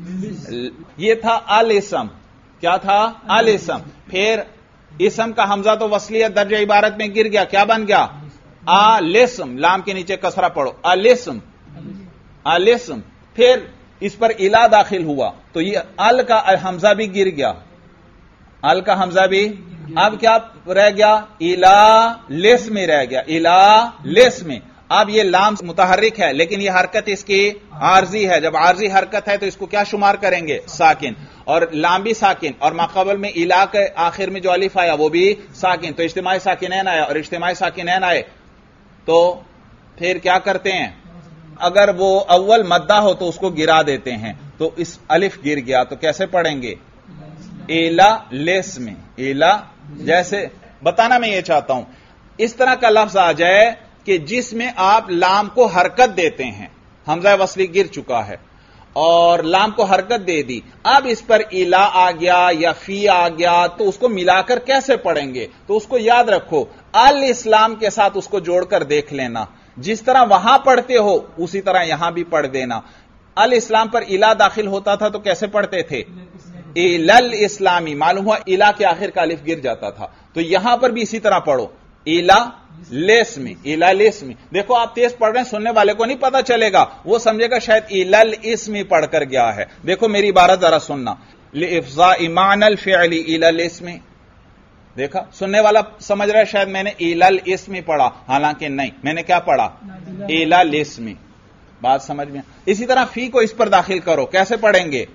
ये था अल इसम। क्या था? अल इसम। फिर इसम का हमजा तो वस्लियत दर्ज इबारत में गिर गया, क्या बन गया? अलिस्म। लाम के नीचे कसरा पढ़ो, अलिस्म, अलिस्म। फिर इस पर इला दाखिल हुआ तो ये अल का हमजा भी गिर गया, अल का हमजा भी। अब क्या रह गया? इला लिस्म में रह गया, इला लिस्म में। अब ये लाम मुतहर्रिक है लेकिन ये हरकत इसकी आर्जी है। जब आर्जी हरकत है तो इसको क्या शुमार करेंगे? साकिन। और लाम भी साकिन, और माक़बल में इला के आखिर में जो अलिफ आया वो भी साकिन, तो इज्तिमाई साकिनैन आया। और इज्तिमाई साकिनैन आए तो फिर क्या करते हैं? अगर वो अव्वल मद्दा हो तो उसको गिरा देते हैं, तो इस अलिफ गिर गया तो कैसे पढ़ेंगे? इला लिस्म में। इला, जैसे बताना मैं ये चाहता हूं इस तरह का लफ्ज आ जाए कि जिसमें आप लाम को हरकत देते हैं, हमजा वस्ली गिर चुका है और लाम को हरकत दे दी, अब इस पर इला आ गया या फी आ गया तो उसको मिलाकर कैसे पढ़ेंगे? तो उसको याद रखो, अल इस्लाम के साथ उसको जोड़कर देख लेना। जिस तरह वहां पढ़ते हो उसी तरह यहां भी पढ़ देना। अल इस्लाम पर इला दाखिल होता था तो कैसे पढ़ते थे? इलल इस्लामी। मालूम हुआ इला के आखिर का अलिफ गिर जाता था, तो यहां पर भी इसी तरह पढ़ो, इला लिस्म, इला लिस्म। देखो आप तेज पढ़ रहे हैं, सुनने वाले को नहीं पता चलेगा, वो समझेगा शायद इलल इस्म पढ़कर गया है। देखो मेरी इबारत जरा सुनना, लिइफ़ज़ाइ मानल फ़िअली इलल इस्म। देखा, सुनने वाला समझ रहा है शायद मैंने इलल इस्म पढ़ा, हालांकि नहीं, मैंने क्या पढ़ा? इलल इस्म। बात समझ में? इसी तरह फी को इस पर दाखिल करो, कैसे पढ़ेंगे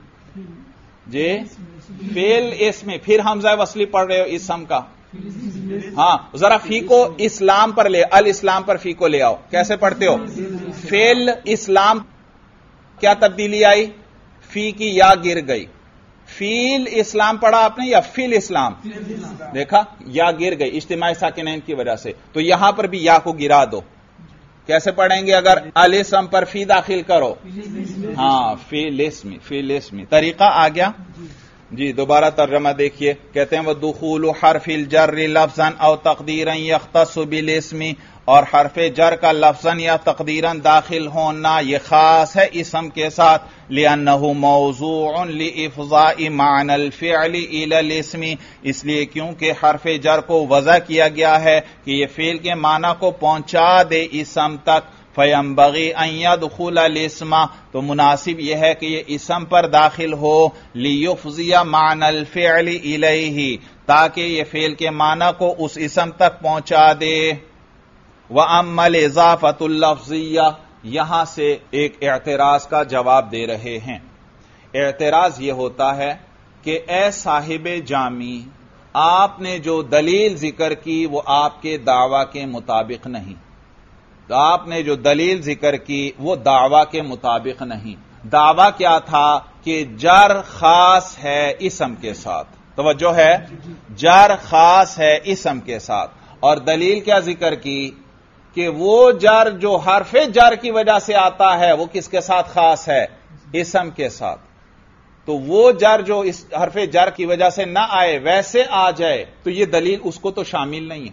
जी? फेल इस्म। फिर हमजा वस्ली पढ़ रहे हो इसम का, हां, जरा फी को इस्लाम पर ले, अल इस्लाम पर फी को ले आओ, कैसे पढ़ते हो? फेल इस्लाम। क्या तब्दीली आई? फी की या गिर गई, फील इस्लाम पढ़ा आपने या फिल इस्लाम? देखा, या गिर गई इज्तिमाई साकिनैन की वजह से, तो यहां पर भी या को गिरा दो। कैसे पढ़ेंगे? अगर अल इस्म पर फी दाखिल करो, हां, फिल इस्म, फिल इस्म। तरीका आ गया जी। दोबारा तर्जमा देखिए, कहते हैं वह दुखूल हर्फिल जर्र लफ्ज़न औ तक़दीरन यख्तस्सु बिल इस्मी, और हर्फे जर का लफ्ज़न या तक़दीरन दाखिल होना यह खास है इसम के साथ, लिअन्नहु मौज़ूउन लिइफ़ज़ाइ मानल फ़िअली इलल इस्मी, इसलिए क्योंकि हर्फे जर को वज़ा किया गया है कि यह फ़िल के माना को पहुंचा दे इसम तक। फयंबगी अन यदखुल इस्मा, तो मुनासिब यह है कि यह इसम पर दाखिल हो, लियुफ़ज़िया मानल फ़िअली इलैहि, ताकि यह फ़िल के माना को उस इसम तक पहुंचा दे। व अम्मल इज़ाफ़तुल लफ़्ज़िया, यहां से एक एतराज का जवाब दे रहे हैं। एतराज यह होता है कि ए साहिब जामी, आपने जो दलील जिक्र की वो आपके दावा के मुताबिक नहीं। तो आपने जो दलील जिक्र की वो दावा के मुताबिक नहीं। दावा क्या था? कि जर खास है इसम के साथ। तवज्जो है, जर खास है इसम के साथ। और दलील क्या जिक्र की? कि वो जर जो हरफे जर की वजह से आता है वो किसके साथ खास है? इसम के साथ। तो वो जर जो इस हरफे जर की वजह से ना आए वैसे आ जाए तो ये दलील उसको तो शामिल नहीं है।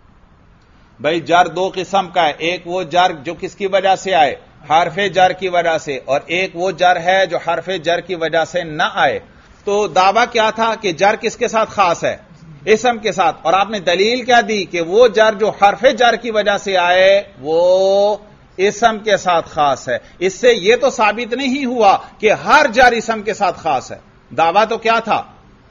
भाई जर दो किस्म का है, एक वो जर जो किसकी वजह से आए? हरफे जर की वजह से, और एक वो जर है जो हरफे जर की वजह से ना आए। तो दावा क्या था? कि जर किसके साथ खास है? इसम के साथ। और आपने दलील क्या दी? कि वो जर जो हरफे जर की वजह से आए वो इसम के साथ खास है। इससे यह तो साबित नहीं हुआ कि हर जर इसम के साथ खास है। दावा तो क्या था?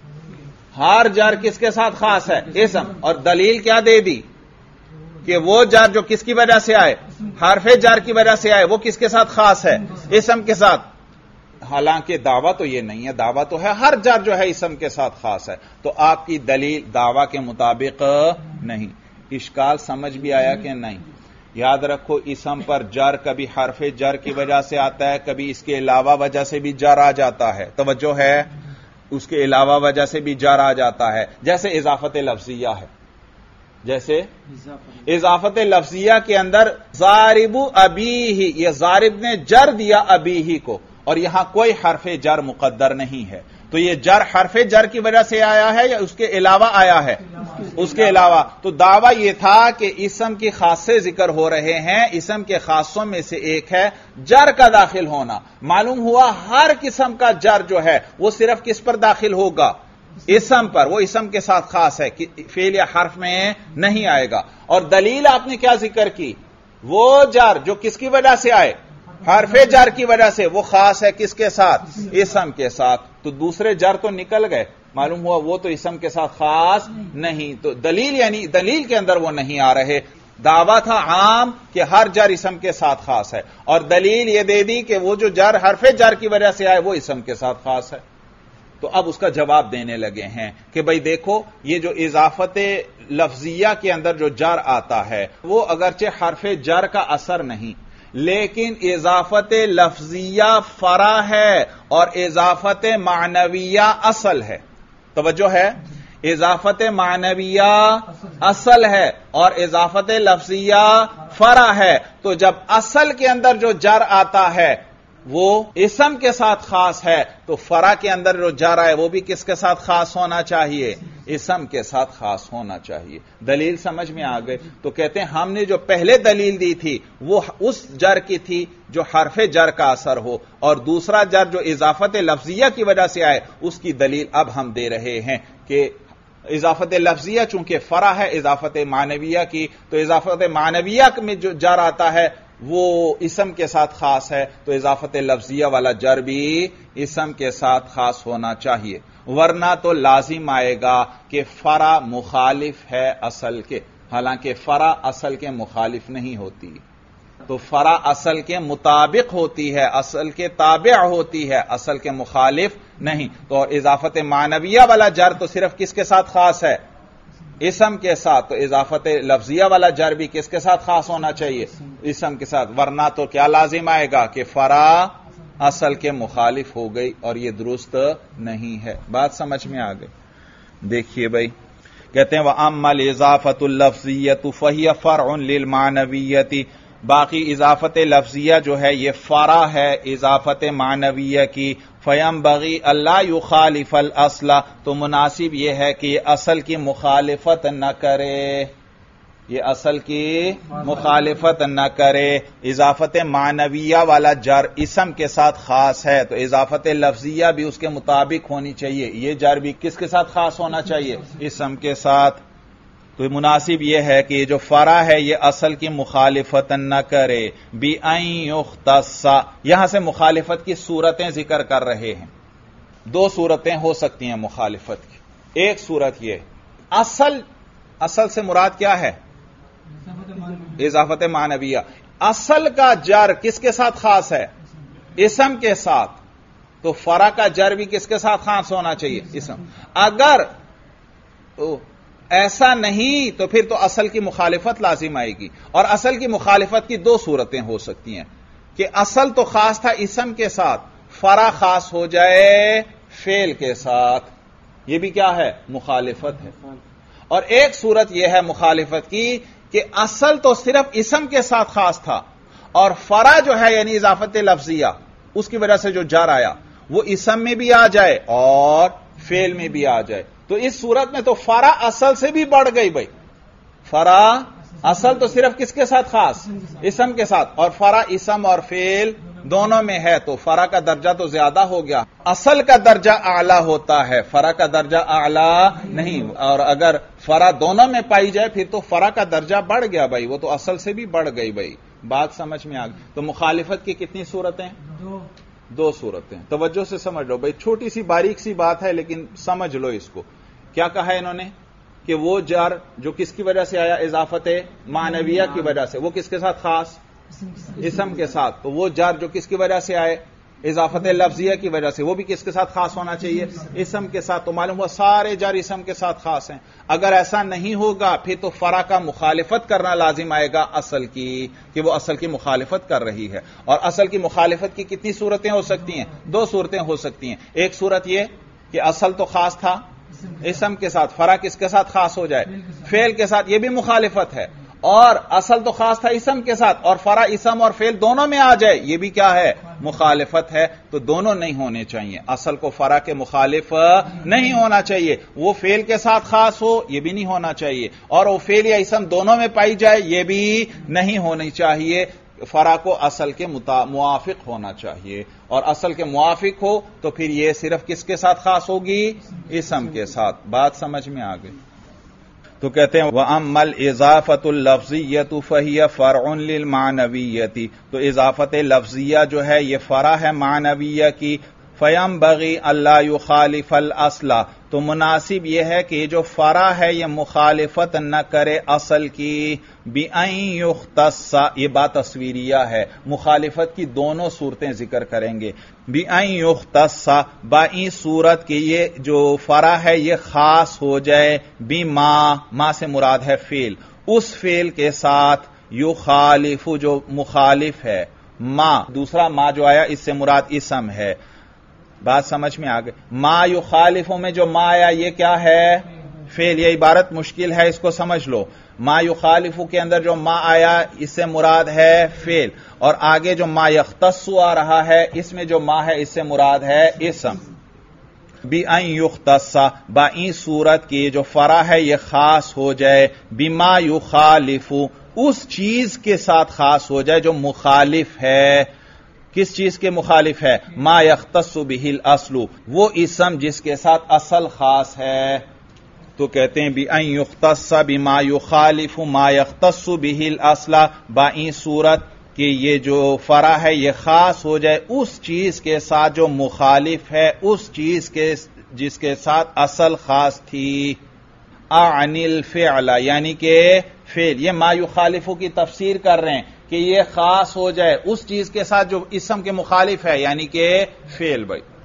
हर जर किसके साथ खास है? इसम। और दलील क्या दे दी? कि वो जर जो किसकी वजह से आए? हरफे जर की वजह से आए, वो किसके साथ खास है? इसम के साथ। हालांकि दावा तो ये नहीं है, दावा तो है हर जर जो है इसम के साथ खास है। तो आपकी दलील दावा के मुताबिक नहीं। इश्काल समझ भी आया कि नहीं? याद रखो, इसम पर जर कभी हरफे जर की वजह से आता है, कभी इसके अलावा वजह से भी जर आ जाता है। तवज्जो है, उसके अलावा वजह से भी जर आ जाता है। जैसे इजाफत लफ्जिया है, जैसे इजाफत लफ्जिया के अंदर ज़ारिबु अबीही, यह ज़ारिब ने जर दिया अबीही को, और यहां कोई हरफे जर मुकद्दर नहीं है। تو یہ جر حرف جر کی وجہ سے آیا ہے یا اس کے علاوہ آیا ہے؟ اس کے علاوہ. تو دعویٰ یہ تھا کہ اسم کی خاصے ذکر ہو رہے ہیں، اسم کے خاصوں میں سے ایک ہے جر کا داخل ہونا. معلوم ہوا ہر قسم کا جر جو ہے وہ صرف کس پر داخل ہوگا؟ اسم پر. وہ اسم کے ساتھ خاص ہے، فعل یا حرف میں نہیں آئے گا. اور دلیل آپ نے کیا ذکر کی؟ وہ جر جو کس کی وجہ سے آئے؟ حرف جر کی وجہ سے. وہ خاص ہے کس کے ساتھ؟ اسم کے ساتھ. تو دوسرے جر تو نکل گئے، معلوم ہوا وہ تو اسم کے ساتھ خاص نہیں. تو دلیل یعنی دلیل کے اندر وہ نہیں آ رہے. دعویٰ تھا عام کہ ہر جر اسم کے ساتھ خاص ہے، اور دلیل یہ دے دی کہ وہ جو جر حرف جر کی وجہ سے آئے وہ اسم کے ساتھ خاص ہے. تو اب اس کا جواب دینے لگے ہیں کہ بھئی دیکھو یہ جو اضافت لفظیہ کے اندر جو جر آتا ہے وہ اگرچہ حرف جر کا اثر نہیں، لیکن اضافت لفظیہ فرع ہے اور اضافت معنویہ اصل ہے. توجہ ہے، اضافت معنویہ اصل ہے اور اضافت لفظیہ فرع ہے. تو جب اصل کے اندر جو جر آتا ہے وہ اسم کے ساتھ خاص ہے، تو فرع کے اندر جو جر آئے وہ بھی کس کے ساتھ خاص ہونا چاہیے؟ اسم کے ساتھ خاص ہونا چاہیے. دلیل سمجھ میں آ گئے؟ تو کہتے ہیں ہم نے جو پہلے دلیل دی تھی وہ اس جر کی تھی جو حرف جر کا اثر ہو، اور دوسرا جر جو اضافت لفظیہ کی وجہ سے آئے اس کی دلیل اب ہم دے رہے ہیں کہ اضافت لفظیہ چونکہ فرع ہے اضافت معنویہ کی، تو اضافت معنویہ میں جو جر آتا ہے وہ اسم کے ساتھ خاص ہے، تو اضافت لفظیہ والا جر بھی اسم کے ساتھ خاص ہونا چاہیے. ورنہ تو لازم آئے گا کہ فرع مخالف ہے اصل کے، حالانکہ فرع اصل کے مخالف نہیں ہوتی. تو فرع اصل کے مطابق ہوتی ہے، اصل کے تابع ہوتی ہے، اصل کے مخالف نہیں. تو اضافت معنویہ والا جر تو صرف کس کے ساتھ خاص ہے؟ اسم کے ساتھ. تو اضافت لفظیہ والا جر بھی کس کے ساتھ خاص ہونا چاہیے؟ اسم کے ساتھ. ورنہ تو کیا لازم آئے گا کہ فرع اصل کے مخالف ہو گئی، اور یہ درست نہیں ہے. بات سمجھ میں آ گئی؟ دیکھیے بھائی، کہتے ہیں وَأَمَّا الْإِضَافَةُ الْلَفْظِيَّةُ فَهِيَ فَرْعٌ لِلْمَعْنَوِيَّةِ. باقی اضافت لفظیہ جو ہے یہ فرع ہے اضافت معنویہ کی. فَيَنْبَغِي أَلَّا يُخَالِفَ الْأَصْلَ. تو مناسب یہ ہے کہ یہ اصل کی مخالفت نہ کرے، یہ اصل کی مخالفت نہ کرے. اضافت معنویہ والا جر اسم کے ساتھ خاص ہے، تو اضافت لفظیہ بھی اس کے مطابق ہونی چاہیے. یہ جر بھی کس کے ساتھ خاص ہونا چاہیے؟ اسم کے ساتھ. تو مناسب یہ ہے کہ جو فرع ہے یہ اصل کی مخالفت نہ کرے. بِأَن يُخْتَصَّ. یہاں سے مخالفت کی صورتیں ذکر کر رہے ہیں. دو صورتیں ہو سکتی ہیں مخالفت کی. ایک صورت یہ اصل سے مراد کیا ہے؟ اضافت معنویہ. اصل کا جر کس کے ساتھ خاص ہے؟ اسم کے ساتھ. تو فرع کا جر بھی کس کے ساتھ خاص ہونا چاہیے؟ اسم. اگر ایسا نہیں تو پھر تو اصل کی مخالفت لازم آئے گی. اور اصل کی مخالفت کی دو صورتیں ہو سکتی ہیں کہ اصل تو خاص تھا اسم کے ساتھ، فرع خاص ہو جائے فعل کے ساتھ. یہ بھی کیا ہے؟ مخالفت ہے. اور ایک صورت یہ ہے مخالفت کی کہ اصل تو صرف اسم کے ساتھ خاص تھا، اور فرع جو ہے یعنی اضافت لفظیہ اس کی وجہ سے جو جر آیا وہ اسم میں بھی آ جائے اور فعل میں بھی آ جائے. تو اس صورت میں تو فرع اصل سے بھی بڑھ گئی. بھائی فرع اصل تو صرف کس کے ساتھ خاص؟ اسم کے ساتھ، اور فرع اسم اور فعل دونوں میں ہے، تو فرع کا درجہ تو زیادہ ہو گیا. اصل کا درجہ اعلی ہوتا ہے، فرع کا درجہ اعلی نہیں. اور اگر فرع دونوں میں پائی جائے پھر تو فرع کا درجہ بڑھ گیا. بھائی وہ تو اصل سے بھی بڑھ گئی. بھائی بات سمجھ میں آ گئی؟ تو مخالفت کی کتنی صورتیں؟ دو صورتیں. توجہ سے سمجھ لو بھائی، چھوٹی سی باریک سی بات ہے لیکن سمجھ لو اس کو. کیا کہا ہے انہوں نے کہ وہ جر جو کس کی وجہ سے آیا؟ اضافت معنویہ کی وجہ سے. وہ کس کے ساتھ خاص؟ اسم کے ساتھ. تو وہ جر جو کس کی وجہ سے آئے؟ اضافت لفظیہ کی وجہ سے. وہ بھی کس کے ساتھ خاص ہونا چاہیے؟ اسم کے ساتھ. تو معلوم ہوا سارے جر اسم کے ساتھ خاص ہیں. اگر ایسا نہیں ہوگا پھر تو فرع کا مخالفت کرنا لازم آئے گا اصل کی، کہ وہ اصل کی مخالفت کر رہی ہے. اور اصل کی مخالفت کی کتنی صورتیں ہو سکتی ہیں؟ دو صورتیں ہو سکتی ہیں. ایک صورت یہ کہ اصل تو خاص تھا اسم کے ساتھ، فرع کس کے ساتھ خاص ہو جائے؟ فعل کے ساتھ. یہ بھی مخالفت ہے. اور اصل تو خاص تھا اسم کے ساتھ اور فرع اسم اور فعل دونوں میں آ جائے، یہ بھی کیا ہے؟ مخالفت ہے تو دونوں نہیں ہونے چاہیے. اصل کو فرع کے مخالف نہیں ہونا چاہیے. وہ فعل کے ساتھ خاص ہو یہ بھی نہیں ہونا چاہیے, اور وہ فعل یا اسم دونوں میں پائی جائے یہ بھی نہیں ہونی چاہیے. فرع کو اصل کے موافق ہونا چاہیے, اور اصل کے موافق ہو تو پھر یہ صرف کس کے ساتھ خاص ہوگی؟ اسم کے ساتھ. بات سمجھ میں آ گئی؟ تو کہتے ہیں وَأَمَّا الْإِضَافَةُ اللَّفْظِيَّةُ فَهِيَ فَرْعٌ لِلْمَعْنَوِيَّةِ, تو اضافت لفظیہ جو ہے یہ فرع ہے معنویہ کی. فَيَنبَغِي أَلَّا يُخَالِفَ الْأَصْلَ, تو مناسب یہ ہے کہ جو فرع ہے یہ مخالفت نہ کرے اصل کی. بِأَن يُخْتَصَّ, یہ بات تصویریہ ہے, مخالفت کی دونوں صورتیں ذکر کریں گے. بِأَن يُخْتَصَّ, بائیں صورت کہ یہ جو فرع ہے یہ خاص ہو جائے. ما سے مراد ہے فعل, اس فعل کے ساتھ یخالف جو مخالف ہے. ما دوسرا ما جو آیا اس سے مراد اسم ہے. بات سمجھ میں آ گئی؟ ما یخالفوں میں جو ما آیا یہ کیا ہے؟ فعل. یہ عبارت مشکل ہے, اس کو سمجھ لو. ما یخالفو کے اندر جو ما آیا اس سے مراد ہے فعل, اور آگے جو ما یختص آ رہا ہے اس میں جو ما ہے اس سے مراد ہے اسم. بِأَن يُخْتَصَّ, بائیں صورت کی جو فرع ہے یہ خاص ہو جائے. بِمَا يُخَالِفُ, اس چیز کے ساتھ خاص ہو جائے جو مخالف ہے. کس چیز کے مخالف ہے؟ ما یختص بہ الاصل, وہ اسم جس کے ساتھ اصل خاص ہے. تو کہتے ہیں بِأَن يُخْتَصَّ بِمَا يُخَالِفُ مَا يَخْتَصُّ بِهِ الْأَصْلَ, بائیں صورت کہ یہ جو فرع ہے یہ خاص ہو جائے اس چیز کے ساتھ جو مخالف ہے اس چیز کے جس کے ساتھ اصل خاص تھی. اعنی الفعل, یعنی کہ فعل. یہ ما یخالفو کی تفسیر کر رہے ہیں کہ یہ خاص ہو جائے اس چیز کے ساتھ جو اسم کے مخالف ہے, یعنی کہ فعل.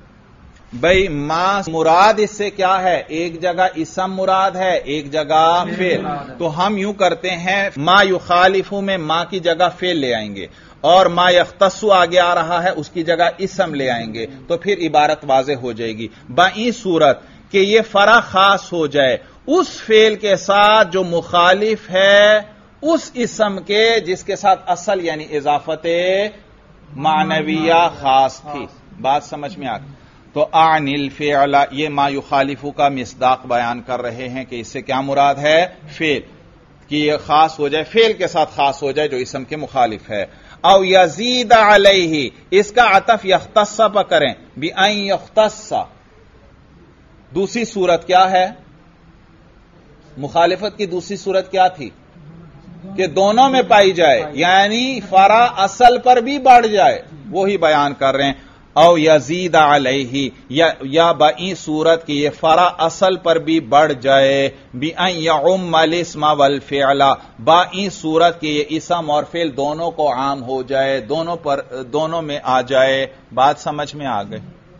بھائی ما مراد اس سے کیا ہے؟ ایک جگہ اسم مراد ہے ایک جگہ فعل. تو ہم یوں کرتے ہیں ما یخالفو میں ما کی جگہ فعل لے آئیں گے, اور ما یختص آگے آ رہا ہے اس کی جگہ اسم لے آئیں گے, تو پھر عبارت واضح ہو جائے گی. بائیں صورت کہ یہ فرع خاص ہو جائے اس فعل کے ساتھ جو مخالف ہے اس اسم کے جس کے ساتھ اصل یعنی اضافت معنویہ خاص تھی. بات سمجھ میں آ گئی؟ تو اعنی الفعل, یہ ما یخالفو کا مصداق بیان کر رہے ہیں کہ اس سے کیا مراد ہے؟ فعل, کہ یہ خاص ہو جائے فعل کے ساتھ خاص ہو جائے جو اسم کے مخالف ہے. او یزید علیہ, اس کا عطف یختص پر کریں. بِأَن یختص, دوسری صورت کیا ہے؟ مخالفت کی دوسری صورت کیا تھی؟ کہ دونوں میں پائی جائے, یعنی فرع اصل پر بھی بڑھ جائے, وہی بیان کر رہے ہیں. او یزید علیہ, یا بائیں صورت کی یہ فرع اصل پر بھی بڑھ جائے. بِأَن یعم الاسم والفعل, بائیں صورت کی یہ اسم اور فعل دونوں کو عام ہو جائے, دونوں میں آ جائے. بات سمجھ میں آ گئی؟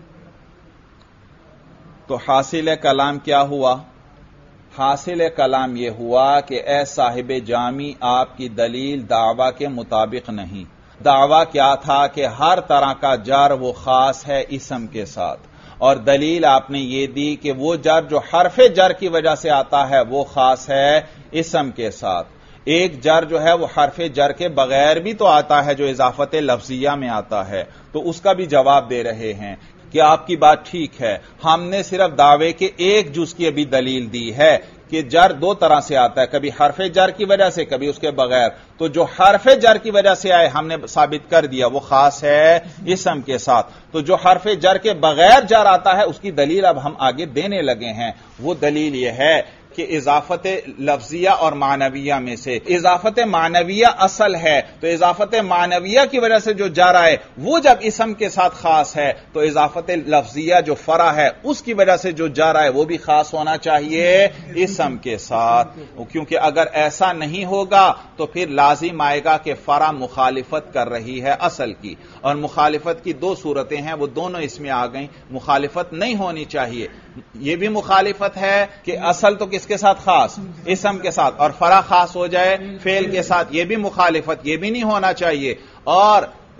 تو حاصل کلام کیا ہوا؟ حاصل کلام یہ ہوا کہ اے صاحب جامی آپ کی دلیل دعویٰ کے مطابق نہیں. دعویٰ کیا تھا کہ ہر طرح کا جر وہ خاص ہے اسم کے ساتھ, اور دلیل آپ نے یہ دی کہ وہ جر جو حرف جر کی وجہ سے آتا ہے وہ خاص ہے اسم کے ساتھ. ایک جر جو ہے وہ حرف جر کے بغیر بھی تو آتا ہے جو اضافت لفظیہ میں آتا ہے, تو اس کا بھی جواب دے رہے ہیں کہ آپ کی بات ٹھیک ہے, ہم نے صرف دعوے کے ایک جز کی ابھی دلیل دی ہے کہ جر دو طرح سے آتا ہے, کبھی حرف جر کی وجہ سے کبھی اس کے بغیر. تو جو حرف جر کی وجہ سے آئے ہم نے ثابت کر دیا وہ خاص ہے اسم کے ساتھ. تو جو حرف جر کے بغیر جر آتا ہے اس کی دلیل اب ہم آگے دینے لگے ہیں. وہ دلیل یہ ہے کہ اضافت لفظیہ اور معنویہ میں سے اضافت معنویہ اصل ہے, تو اضافت معنویہ کی وجہ سے جو جر آئے وہ جب اسم کے ساتھ خاص ہے, تو اضافت لفظیہ جو فرع ہے اس کی وجہ سے جو جر آئے وہ بھی خاص ہونا چاہیے اسم کے ساتھ. کیونکہ اگر ایسا نہیں ہوگا تو پھر لازم آئے گا کہ فرع مخالفت کر رہی ہے اصل کی, اور مخالفت کی دو صورتیں ہیں وہ دونوں اس میں آ گئیں. مخالفت نہیں ہونی چاہیے, یہ بھی مخالفت ہے کہ اصل تو کس کے ساتھ خاص اسم کے ساتھ, اور فرع خاص ہو جائے فعل کے ساتھ, یہ بھی مخالفت, یہ بھی نہیں ہونا چاہیے. اور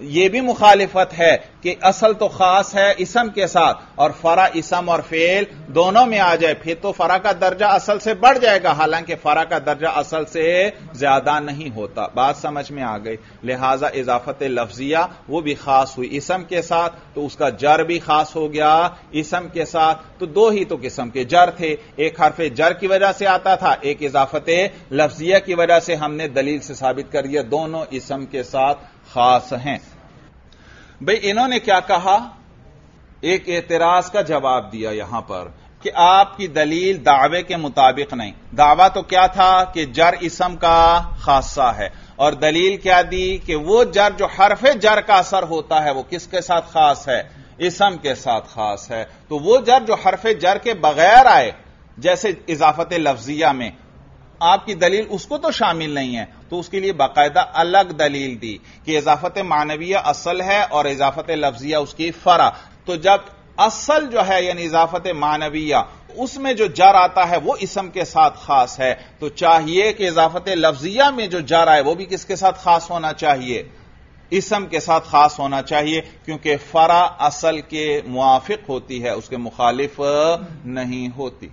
یہ بھی مخالفت ہے کہ اصل تو خاص ہے اسم کے ساتھ اور فرع اسم اور فعل دونوں میں آ جائے، پھر تو فرع کا درجہ اصل سے بڑھ جائے گا، حالانکہ فرع کا درجہ اصل سے زیادہ نہیں ہوتا۔ بات سمجھ میں آ گئی؟ لہذا اضافت لفظیہ وہ بھی خاص ہوئی اسم کے ساتھ، تو اس کا جر بھی خاص ہو گیا اسم کے ساتھ۔ تو دو ہی تو قسم کے جر تھے، ایک حرف جر کی وجہ سے آتا تھا، ایک اضافت لفظیہ کی وجہ سے ہم نے دلیل سے ثابت کر دیا دونوں اسم کے ساتھ خاص ہیں۔ بھئی انہوں نے کیا کہا؟ ایک اعتراض کا جواب دیا یہاں پر کہ آپ کی دلیل دعوے کے مطابق نہیں۔ دعویٰ تو کیا تھا کہ جر اسم کا خاصہ ہے، اور دلیل کیا دی کہ وہ جر جو حرف جر کا اثر ہوتا ہے وہ کس کے ساتھ خاص ہے؟ اسم کے ساتھ خاص ہے۔ تو وہ جر جو حرف جر کے بغیر آئے، جیسے اضافت لفظیہ میں، آپ کی دلیل اس کو تو شامل نہیں ہے، تو اس کے لیے باقاعدہ الگ دلیل دی کہ اضافت معنویہ اصل ہے اور اضافت لفظیہ اس کی فرع۔ تو جب اصل جو ہے یعنی اضافت معنویہ اس میں جو جر آتا ہے وہ اسم کے ساتھ خاص ہے، تو چاہیے کہ اضافت لفظیہ میں جو جر آئے وہ بھی کس کے ساتھ خاص ہونا چاہیے؟ اسم کے ساتھ خاص ہونا چاہیے، کیونکہ فرع اصل کے موافق ہوتی ہے، اس کے مخالف نہیں ہوتی۔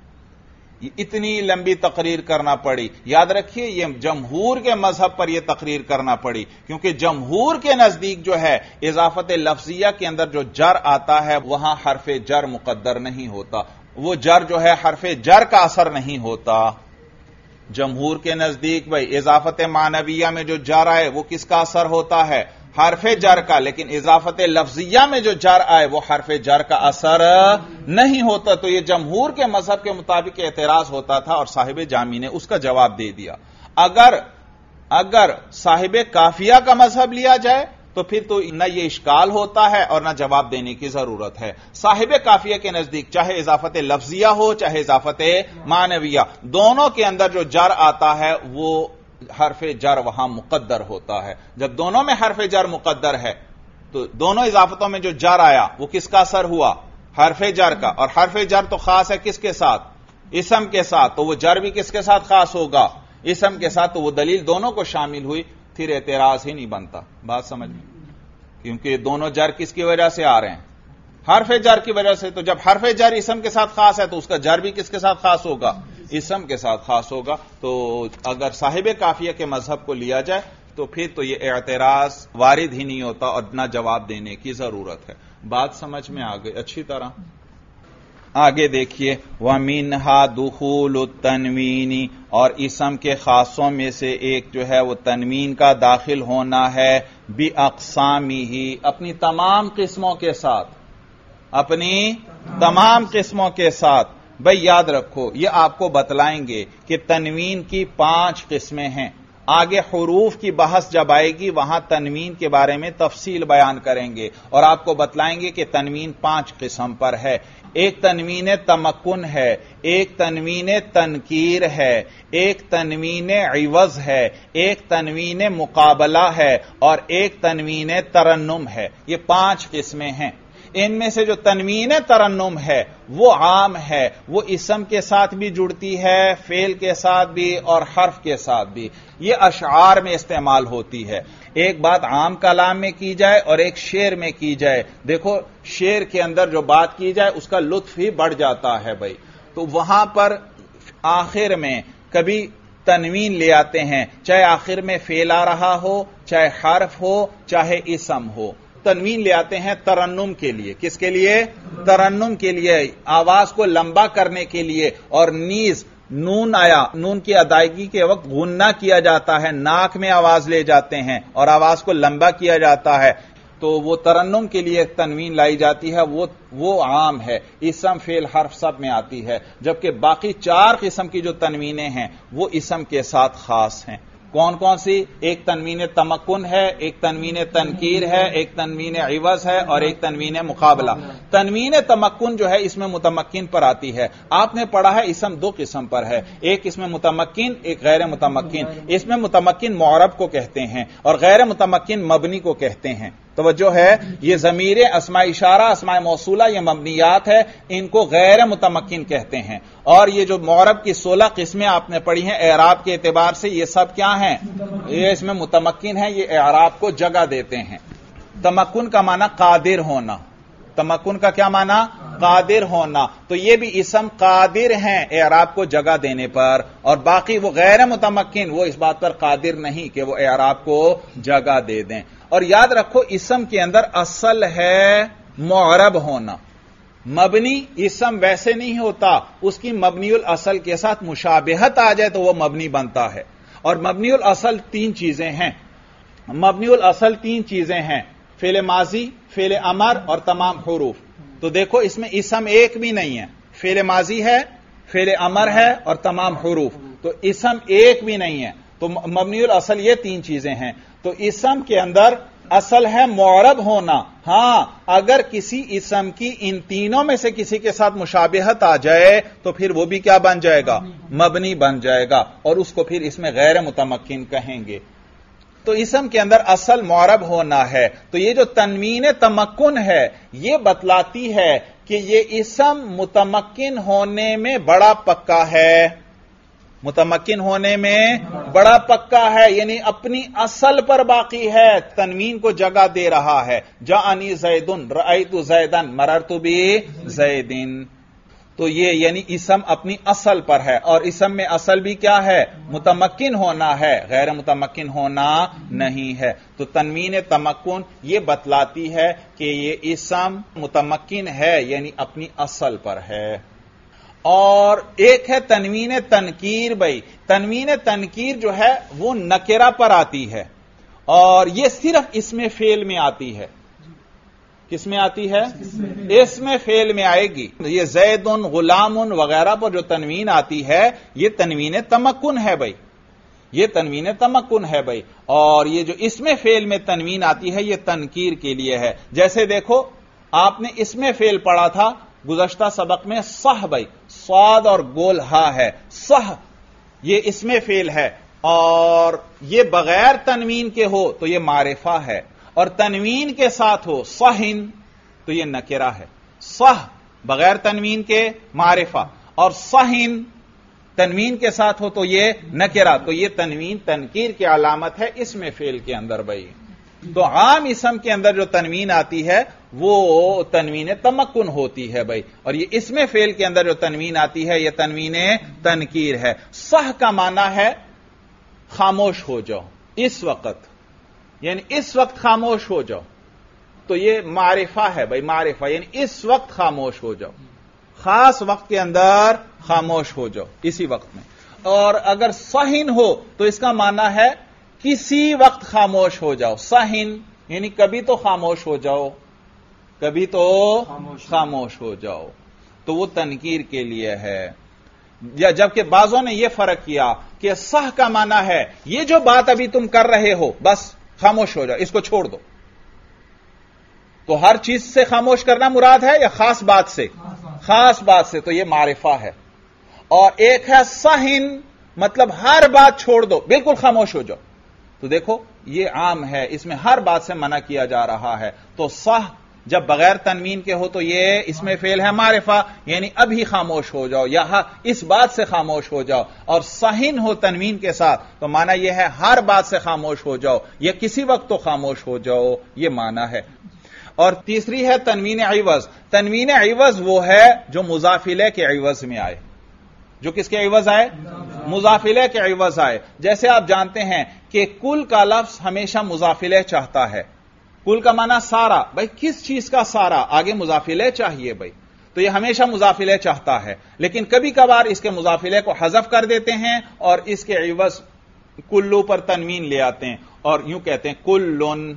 اتنی لمبی تقریر کرنا پڑی، یاد رکھیے یہ جمہور کے مذہب پر یہ تقریر کرنا پڑی، کیونکہ جمہور کے نزدیک جو ہے اضافت لفظیہ کے اندر جو جر آتا ہے وہاں حرف جر مقدر نہیں ہوتا، وہ جر جو ہے حرف جر کا اثر نہیں ہوتا۔ جمہور کے نزدیک بھائی اضافت معنویہ میں جو جر آئے وہ کس کا اثر ہوتا ہے؟ حرف جر کا، لیکن اضافت لفظیہ میں جو جر آئے وہ حرف جر کا اثر نہیں ہوتا۔ تو یہ جمہور کے مذہب کے مطابق اعتراض ہوتا تھا، اور صاحب جامی نے اس کا جواب دے دیا۔ اگر صاحب کافیہ کا مذہب لیا جائے تو پھر تو نہ یہ اشکال ہوتا ہے اور نہ جواب دینے کی ضرورت ہے۔ صاحب کافیہ کے نزدیک چاہے اضافت لفظیہ ہو چاہے اضافت معنویہ، دونوں کے اندر جو جر آتا ہے وہ حرف جر وہاں مقدر ہوتا ہے۔ جب دونوں میں حرف جر مقدر ہے تو دونوں اضافتوں میں جو جر آیا وہ کس کا اثر ہوا؟ حرف جر کا، اور حرف جر تو خاص ہے کس کے ساتھ؟ اسم کے ساتھ، تو وہ جر بھی کس کے ساتھ خاص ہوگا؟ اسم کے ساتھ۔ تو وہ دلیل دونوں کو شامل ہوئی، پھر اعتراض ہی نہیں بنتا۔ بات سمجھ میں؟ کیونکہ دونوں جر کس کی وجہ سے آ رہے ہیں؟ حرف جر کی وجہ سے۔ تو جب حرف جر اسم کے ساتھ خاص ہے تو اس کا جر بھی کس کے ساتھ خاص ہوگا؟ اسم کے ساتھ خاص ہوگا۔ تو اگر صاحب کافیہ کے مذہب کو لیا جائے تو پھر تو یہ اعتراض وارد ہی نہیں ہوتا اور نہ جواب دینے کی ضرورت ہے۔ بات سمجھ میں آ گئی اچھی طرح؟ آگے دیکھیے، وَمِنْهَا دُخُولُ التَّنْوِينِ، اور اسم کے خاصوں میں سے ایک جو ہے وہ تنوین کا داخل ہونا ہے، بِأَقْسَامِهِ، اپنی تمام قسموں کے ساتھ، اپنی تمام قسموں کے ساتھ۔ بھئی یاد رکھو، یہ آپ کو بتلائیں گے کہ تنوین کی 5 قسمیں ہیں۔ آگے حروف کی بحث جب آئے گی وہاں تنوین کے بارے میں تفصیل بیان کریں گے، اور آپ کو بتلائیں گے کہ تنوین 5 قسم پر ہے۔ ایک تنوین تمکن ہے، ایک تنوین تنکیر ہے، ایک تنوین عوض ہے، ایک تنوین مقابلہ ہے، اور ایک تنوین ترنم ہے۔ یہ 5 قسمیں ہیں۔ ان میں سے جو تنوین ترنم ہے وہ عام ہے، وہ اسم کے ساتھ بھی جڑتی ہے، فعل کے ساتھ بھی اور حرف کے ساتھ بھی، یہ اشعار میں استعمال ہوتی ہے۔ ایک بات عام کلام میں کی جائے اور ایک شعر میں کی جائے۔ دیکھو شعر کے اندر جو بات کی جائے اس کا لطف ہی بڑھ جاتا ہے بھائی، تو وہاں پر آخر میں کبھی تنوین لے آتے ہیں، چاہے آخر میں فعل آ رہا ہو، چاہے حرف ہو، چاہے اسم ہو، تنوین لے آتے ہیں ترنم کے لیے۔ کس کے لیے؟ ترنم کے لیے، آواز کو لمبا کرنے کے لیے۔ اور نیز نون آیا، نون کی ادائیگی کے وقت غنہ کیا جاتا ہے، ناک میں آواز لے جاتے ہیں اور آواز کو لمبا کیا جاتا ہے، تو وہ ترنم کے لیے تنوین لائی جاتی ہے، وہ عام ہے، اسم فعل حرف سب میں آتی ہے۔ جبکہ باقی 4 قسم کی جو تنوینیں ہیں وہ اسم کے ساتھ خاص ہیں۔ کون کون سی؟ ایک تنوین تمکن ہے، ایک تنوین تنکیر ہے، ایک تنوین عوض ہے، اور ایک تنوین مقابلہ۔ تنوین تمکن جو ہے اس میں متمکن پر آتی ہے۔ آپ نے پڑھا ہے اسم 2 قسم پر ہے، ایک اس میں متمکن، ایک غیر متمکن۔ اس میں متمکن معرب کو کہتے ہیں اور غیر متمکن مبنی کو کہتے ہیں۔ توجہ ہے، یہ ضمیر اسماء اشارہ، اسماء موصولہ، یہ مبنیات ہے، ان کو غیر متمکن کہتے ہیں۔ اور یہ جو معرب کی 16 قسمیں آپ نے پڑھی ہیں اعراب کے اعتبار سے، یہ سب کیا ہیں؟ یہ اس میں متمکن ہیں، یہ اعراب کو جگہ دیتے ہیں۔ تمکن کا معنی قادر ہونا. تمکن کا کیا معنی؟ قادر ہونا. تو یہ بھی اسم قادر ہیں اعراب کو جگہ دینے پر، اور باقی وہ غیر متمکن وہ اس بات پر قادر نہیں کہ وہ اعراب کو جگہ دے دیں. اور یاد رکھو اسم کے اندر اصل ہے معرب ہونا. مبنی اسم ویسے نہیں ہوتا، اس کی مبنی الاصل کے ساتھ مشابہت آ جائے تو وہ مبنی بنتا ہے. اور مبنی الاصل تین چیزیں ہیں. مبنی الاصل تین چیزیں ہیں: فعل ماضی، فعل امر اور تمام حروف. تو دیکھو اس میں اسم ایک بھی نہیں ہے، فعل ماضی ہے، فعل امر ہے اور تمام حروف. تو اسم ایک بھی نہیں ہے. تو مبنی الاصل یہ تین چیزیں ہیں. تو اسم کے اندر اصل ہے معرب ہونا. ہاں اگر کسی اسم کی ان تینوں میں سے کسی کے ساتھ مشابہت آ جائے تو پھر وہ بھی کیا بن جائے گا؟ مبنی بن جائے گا، اور اس کو پھر اس میں غیر متمکن کہیں گے. تو اسم کے اندر اصل معرب ہونا ہے. تو یہ جو تنوین تمکن ہے یہ بتلاتی ہے کہ یہ اسم متمکن ہونے میں بڑا پکا ہے. متمکن ہونے میں بڑا پکا ہے، یعنی اپنی اصل پر باقی ہے، تنوین کو جگہ دے رہا ہے. جاءنی زیدن، رأیت زیدن، مررت بزیدن. تو یہ یعنی اسم اپنی اصل پر ہے، اور اسم میں اصل بھی کیا ہے؟ متمکن ہونا ہے، غیر متمکن ہونا نہیں ہے. تو تنوین تمکن یہ بتلاتی ہے کہ یہ اسم متمکن ہے، یعنی اپنی اصل پر ہے. اور ایک ہے تنوین تنکیر. بھائی تنوین تنکیر جو ہے وہ نکرہ پر آتی ہے، اور یہ صرف اسم فعل میں آتی ہے. کس میں آتی ہے؟ اسم فعل میں آئے گی. یہ زید، غلام وغیرہ پر جو تنوین آتی ہے یہ تنوین تمکن ہے. بھائی یہ تنوین تمکن ہے. بھائی اور یہ جو اسم فعل میں تنوین آتی ہے یہ تنکیر کے لیے ہے. جیسے دیکھو آپ نے اسم فعل پڑھا تھا گزشتہ سبق میں صح. بھائی صاد اور گول ہا ہے، صح یہ اسم فعل ہے، اور یہ بغیر تنوین کے ہو تو یہ معرفہ ہے، اور تنوین کے ساتھ ہو صحن تو یہ نکرہ ہے. صح بغیر تنوین کے معرفہ، اور صحن تنوین کے ساتھ ہو تو یہ نکرہ. تو یہ تنوین تنکیر کی علامت ہے اسم فعل کے اندر. بھائی تو عام اسم کے اندر جو تنوین آتی ہے وہ تنوین تمکن ہوتی ہے. بھائی اور یہ اسم فعل کے اندر جو تنوین آتی ہے یہ تنوین تنکیر ہے. صح کا معنی ہے خاموش ہو جاؤ اس وقت، یعنی اس وقت خاموش ہو جاؤ. تو یہ معرفہ ہے. بھائی معرفہ یعنی اس وقت خاموش ہو جاؤ، خاص وقت کے اندر خاموش ہو جاؤ اسی وقت میں. اور اگر صحن ہو تو اس کا معنی ہے کسی وقت خاموش ہو جاؤ. صحن یعنی کبھی تو خاموش ہو جاؤ، کبھی تو خاموش ہو جاؤ. تو وہ تنکیر کے لیے ہے. یا جبکہ بعضوں نے یہ فرق کیا کہ صح کا معنی ہے یہ جو بات ابھی تم کر رہے ہو بس خاموش ہو جاؤ، اس کو چھوڑ دو. تو ہر چیز سے خاموش کرنا مراد ہے یا خاص بات سے؟ خاص بات سے. تو یہ معرفہ ہے. اور ایک ہے صحن، مطلب ہر بات چھوڑ دو، بالکل خاموش ہو جاؤ. تو دیکھو یہ عام ہے، اس میں ہر بات سے منع کیا جا رہا ہے. تو صح جب بغیر تنوین کے ہو تو یہ اس میں فعل ہے معرفہ، یعنی ابھی خاموش ہو جاؤ یا اس بات سے خاموش ہو جاؤ. اور صحن ہو تنوین کے ساتھ تو معنی یہ ہے ہر بات سے خاموش ہو جاؤ یا کسی وقت تو خاموش ہو جاؤ، یہ معنی ہے. اور تیسری ہے تنوین عوض. تنوین عوض وہ ہے جو مضاف الیہ کے عوض میں آئے. جو کس کے عوض آئے؟ مضاف الیہ کے عوض آئے. جیسے آپ جانتے ہیں کہ کل کا لفظ ہمیشہ مضاف الیہ چاہتا ہے. کل کا معنی سارا. بھائی کس چیز کا سارا؟ آگے مضاف الیہ چاہیے. بھائی تو یہ ہمیشہ مضاف الیہ چاہتا ہے، لیکن کبھی کبھار اس کے مضاف الیہ کو حذف کر دیتے ہیں اور اس کے عوض کلو پر تنوین لے آتے ہیں اور یوں کہتے ہیں کلن.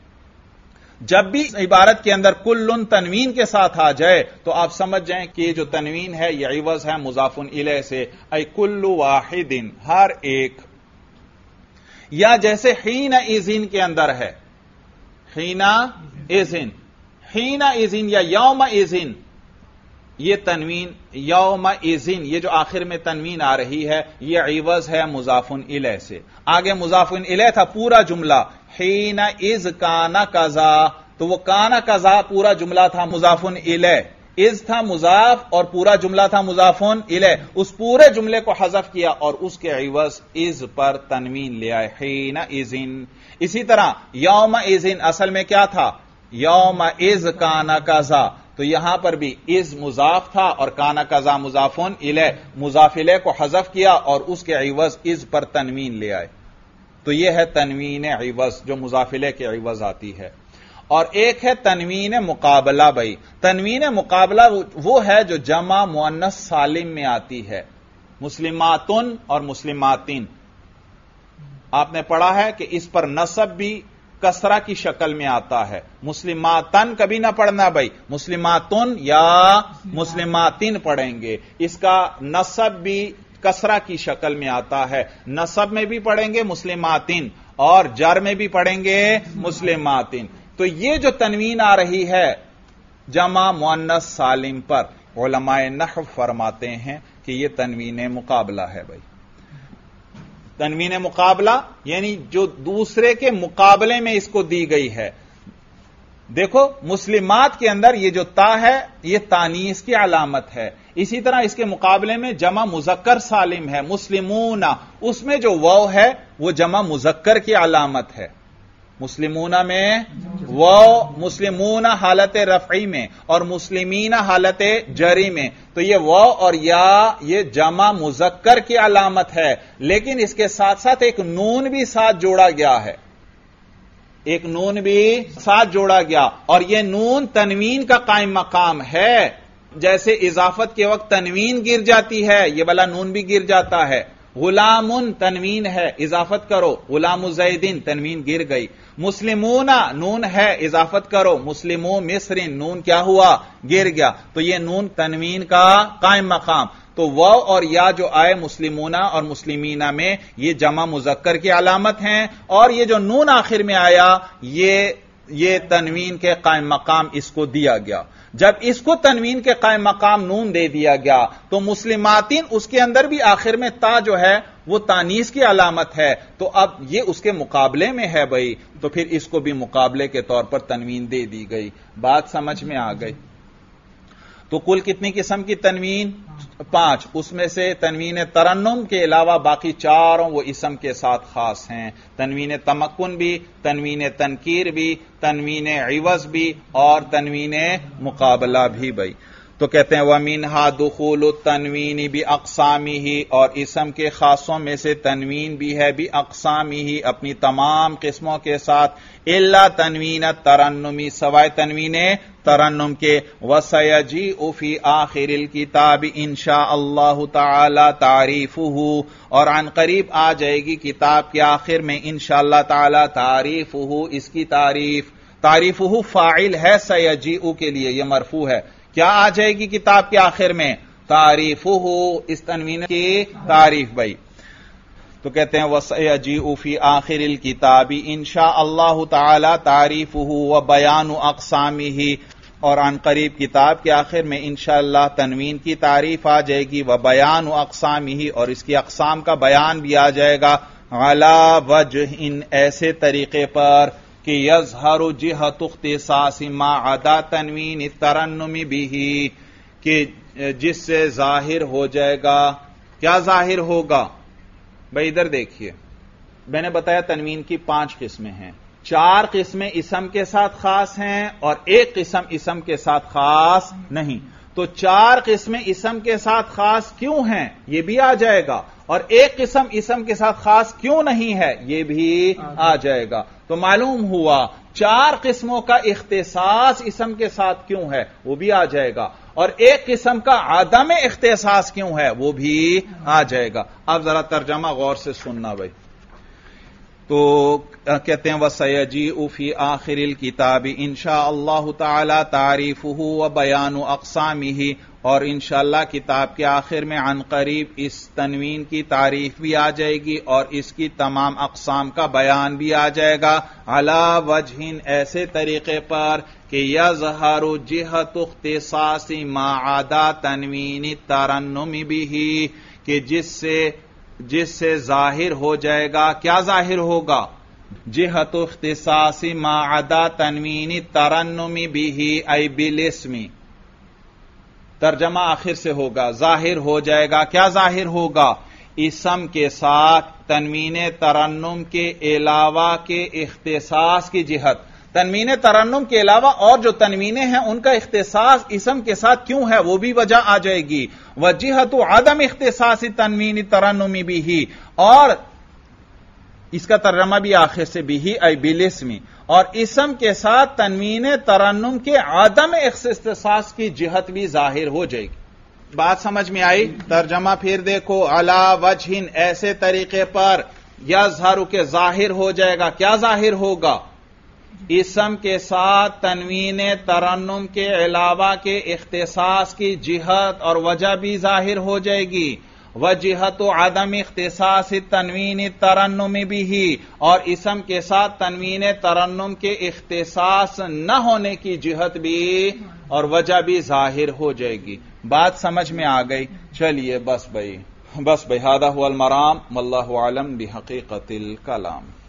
جب بھی عبارت کے اندر کلن تنوین کے ساتھ آ جائے تو آپ سمجھ جائیں کہ یہ جو تنوین ہے یہ عوض ہے مضاف الیہ سے. ای کل واحد، ہر ایک. یا جیسے حین اذن کے اندر ہے، حین اذن، حین اذن یا یوم اذن، یہ تنوین یوم اذن یہ جو آخر میں تنوین آ رہی ہے یہ عوض ہے مضاف الیہ سے. آگے مضاف الیہ تھا پورا جملہ حین اذ کان کذا، تو وہ کان کذا پورا جملہ تھا مضاف الیہ. اذ تھا مضاف اور پورا جملہ تھا مضاف الیہ. اس پورے جملے کو حذف کیا اور اس کے عوض اذ پر تنوین لے آئے حین اذن. اسی طرح یوم اذن اصل میں کیا تھا؟ یوم اذ کانا کذا، تو یہاں پر بھی از مضاف تھا اور کانا کذا مضافن الیہ، مضاف الیہ کو حذف کیا اور اس کے عوض از پر تنوین لے آئے، تو یہ ہے تنوین عوض جو مضاف الیہ کے عوض آتی ہے۔ اور ایک ہے تنوین مقابلہ بھائی، تنوین مقابلہ وہ ہے جو جمع مؤنث سالم میں آتی ہے، مسلماتن اور مسلماتین۔ آپ نے پڑھا ہے کہ اس پر نصب بھی کسرہ کی شکل میں آتا ہے، مسلماتن کبھی نہ پڑھنا بھائی، مسلماتن یا مسلماتین پڑھیں گے، اس کا نصب بھی کسرہ کی شکل میں آتا ہے، نصب میں بھی پڑھیں گے مسلماتین اور جر میں بھی پڑھیں گے مسلماتین۔ تو یہ جو تنوین آ رہی ہے جمع مؤنث سالم پر، علماء نحو فرماتے ہیں کہ یہ تنوین مقابلہ ہے بھائی۔ تنوین مقابلہ یعنی جو دوسرے کے مقابلے میں اس کو دی گئی ہے۔ دیکھو مسلمات کے اندر یہ جو تا ہے یہ تانیث کی علامت ہے، اسی طرح اس کے مقابلے میں جمع مذکر سالم ہے مسلمون، اس میں جو واو ہے وہ جمع مذکر کی علامت ہے۔ مسلمون میں واو، مسلمون حالت رفعی میں اور مسلمین حالت جری میں، تو یہ واو اور یا یہ جمع مذکر کی علامت ہے، لیکن اس کے ساتھ ساتھ ایک نون بھی ساتھ جوڑا گیا ہے، ایک نون بھی ساتھ جوڑا گیا، اور یہ نون تنوین کا قائم مقام ہے۔ جیسے اضافت کے وقت تنوین گر جاتی ہے، یہ والا نون بھی گر جاتا ہے۔ غلام تنوین ہے، اضافت کرو، غلام زیدین تنوین گر گئی۔ مسلمون نون ہے، اضافت کرو، مسلمو مصر نون کیا ہوا؟ گر گیا۔ تو یہ نون تنوین کا قائم مقام۔ تو واو اور یا جو آئے مسلمون اور مسلمینہ میں یہ جمع مذکر کی علامت ہیں، اور یہ جو نون آخر میں آیا یہ تنوین کے قائم مقام اس کو دیا گیا۔ جب اس کو تنوین کے قائم مقام نون دے دیا گیا تو مسلماتین اس کے اندر بھی آخر میں تا جو ہے وہ تانیث کی علامت ہے، تو اب یہ اس کے مقابلے میں ہے بھائی، تو پھر اس کو بھی مقابلے کے طور پر تنوین دے دی گئی۔ بات سمجھ میں آ گئی؟ تو کل کتنی قسم کی تنوین؟ 5۔ اس میں سے تنوین ترنم کے علاوہ باقی چاروں وہ اسم کے ساتھ خاص ہیں، تنوین تمکن بھی، تنوین تنکیر بھی، تنوین عوض بھی اور تنوین مقابلہ بھی بھائی۔ تو کہتے ہیں وَمِنْهَا دُخُولُ التَّنْوِينِ بِأَقْسَامِهِ، اور اسم کے خاصوں میں سے تنوین بھی ہے بِأَقْسَامِهِ اپنی تمام قسموں کے ساتھ، إِلَّا تنوین الترنم سوائے تنوین ترنم کے، وَسَيَجِيءُ فِي آخِرِ الْكِتَابِ إِنْ شَاءَ اللَّهُ تَعَالَى تَعْرِيفُهُ، اور عن قریب آ جائے گی کتاب کے آخر میں انشاءاللہ تعالی تعریفُهُ، اس کی تعریف۔ تعریفُهُ فاعل ہے سَيَجِيءُ کے لیے، یہ مرفوع ہے، کیا آ جائے گی کتاب کے آخر میں؟ تعریفُهُ، اس تنوین کی تعریف بھائی۔ تو کہتے ہیں وَسَيَجِيءُ فِي آخِرِ الْكِتَابِ إِنْ شَاءَ اللَّهُ تَعَالَى تَعْرِيفُهُ وَبَيَانُ أَقْسَامِهِ، اور عن قریب کتاب کے آخر میں انشاءاللہ تنوین کی تعریف آ جائے گی، وَبَيَانُ أَقْسَامِهِ، اور اس کی اقسام کا بیان بھی آ جائے گا، عَلَى وَجْهٍ، ایسے طریقے پر کہ یظہر جہت اختصاص ما عدا تنوین الترنم به، کہ جس سے ظاہر ہو جائے گا، کیا ظاہر ہوگا بھائی؟ ادھر دیکھیے، میں نے بتایا تنوین کی 5 قسمیں ہیں، 4 قسمیں اسم کے ساتھ خاص ہیں اور 1 قسم اسم کے ساتھ خاص نہیں۔ تو 4 قسمیں اسم کے ساتھ خاص کیوں ہیں یہ بھی آ جائے گا، اور 1 قسم اسم کے ساتھ خاص کیوں نہیں ہے یہ بھی آ جائے گا۔ تو معلوم ہوا 4 قسموں کا اختصاص اسم کے ساتھ کیوں ہے وہ بھی آ جائے گا، اور 1 قسم کا عدم اختصاص کیوں ہے وہ بھی آ جائے گا۔ اب ذرا ترجمہ غور سے سننا بھائی۔ تو کہتے ہیں وَسَيَجِيءُ فِي آخِرِ الْكِتَابِ إِنْ شَاءَ اللَّهُ تَعَالَى تَعْرِيفُهُ وَبَيَانُ أَقْسَامِهِ، اور انشاءاللہ کتاب کے آخر میں عن قریب اس تنوین کی تعریف بھی آ جائے گی اور اس کی تمام اقسام کا بیان بھی آ جائے گا، عَلَى وَجْهٍ، ایسے طریقے پر کہ یظہر جہت اختصاص ما عدا تنوین الترنم به، کہ جس سے ظاہر ہو جائے گا، کیا ظاہر ہوگا؟ جہت اختصاص ما عدا تنوین الترنم به ای بالاسم، ترجمہ آخر سے ہوگا، ظاہر ہو جائے گا، کیا ظاہر ہوگا؟ اسم کے ساتھ تنوین ترنم کے علاوہ کے اختصاص کی جہت، تنوین ترنم کے علاوہ اور جو تنوینیں ہیں ان کا اختصاص اسم کے ساتھ کیوں ہے وہ بھی وجہ آ جائے گی. وجہت عدم اختصاص تنوین ترنم بھی، اور اس کا ترجمہ بھی آخر سے بھی ای بالاسم، اور اسم کے ساتھ تنوین ترنم کے عدم اختصاص کی جہت بھی ظاہر ہو جائے گی. بات سمجھ میں آئی؟ ترجمہ پھر دیکھو، علی وجہ، ایسے طریقے پر، یظہر کے ظاہر ہو جائے گا. کیا ظاہر ہوگا؟ اسم کے ساتھ تنوین ترنم کے علاوہ کے اختصاص کی جہت اور وجہ بھی ظاہر ہو جائے گی. وجہت عدم اختصاص تنوین ترنم بھی، اور اسم کے ساتھ تنوین ترنم کے اختصاص نہ ہونے کی جہت بھی اور وجہ بھی ظاہر ہو جائے گی. بات سمجھ میں آ گئی؟ چلیے بس بھائی، ھذا ھو المرام واللہ اعلم بحقیقت الکلام.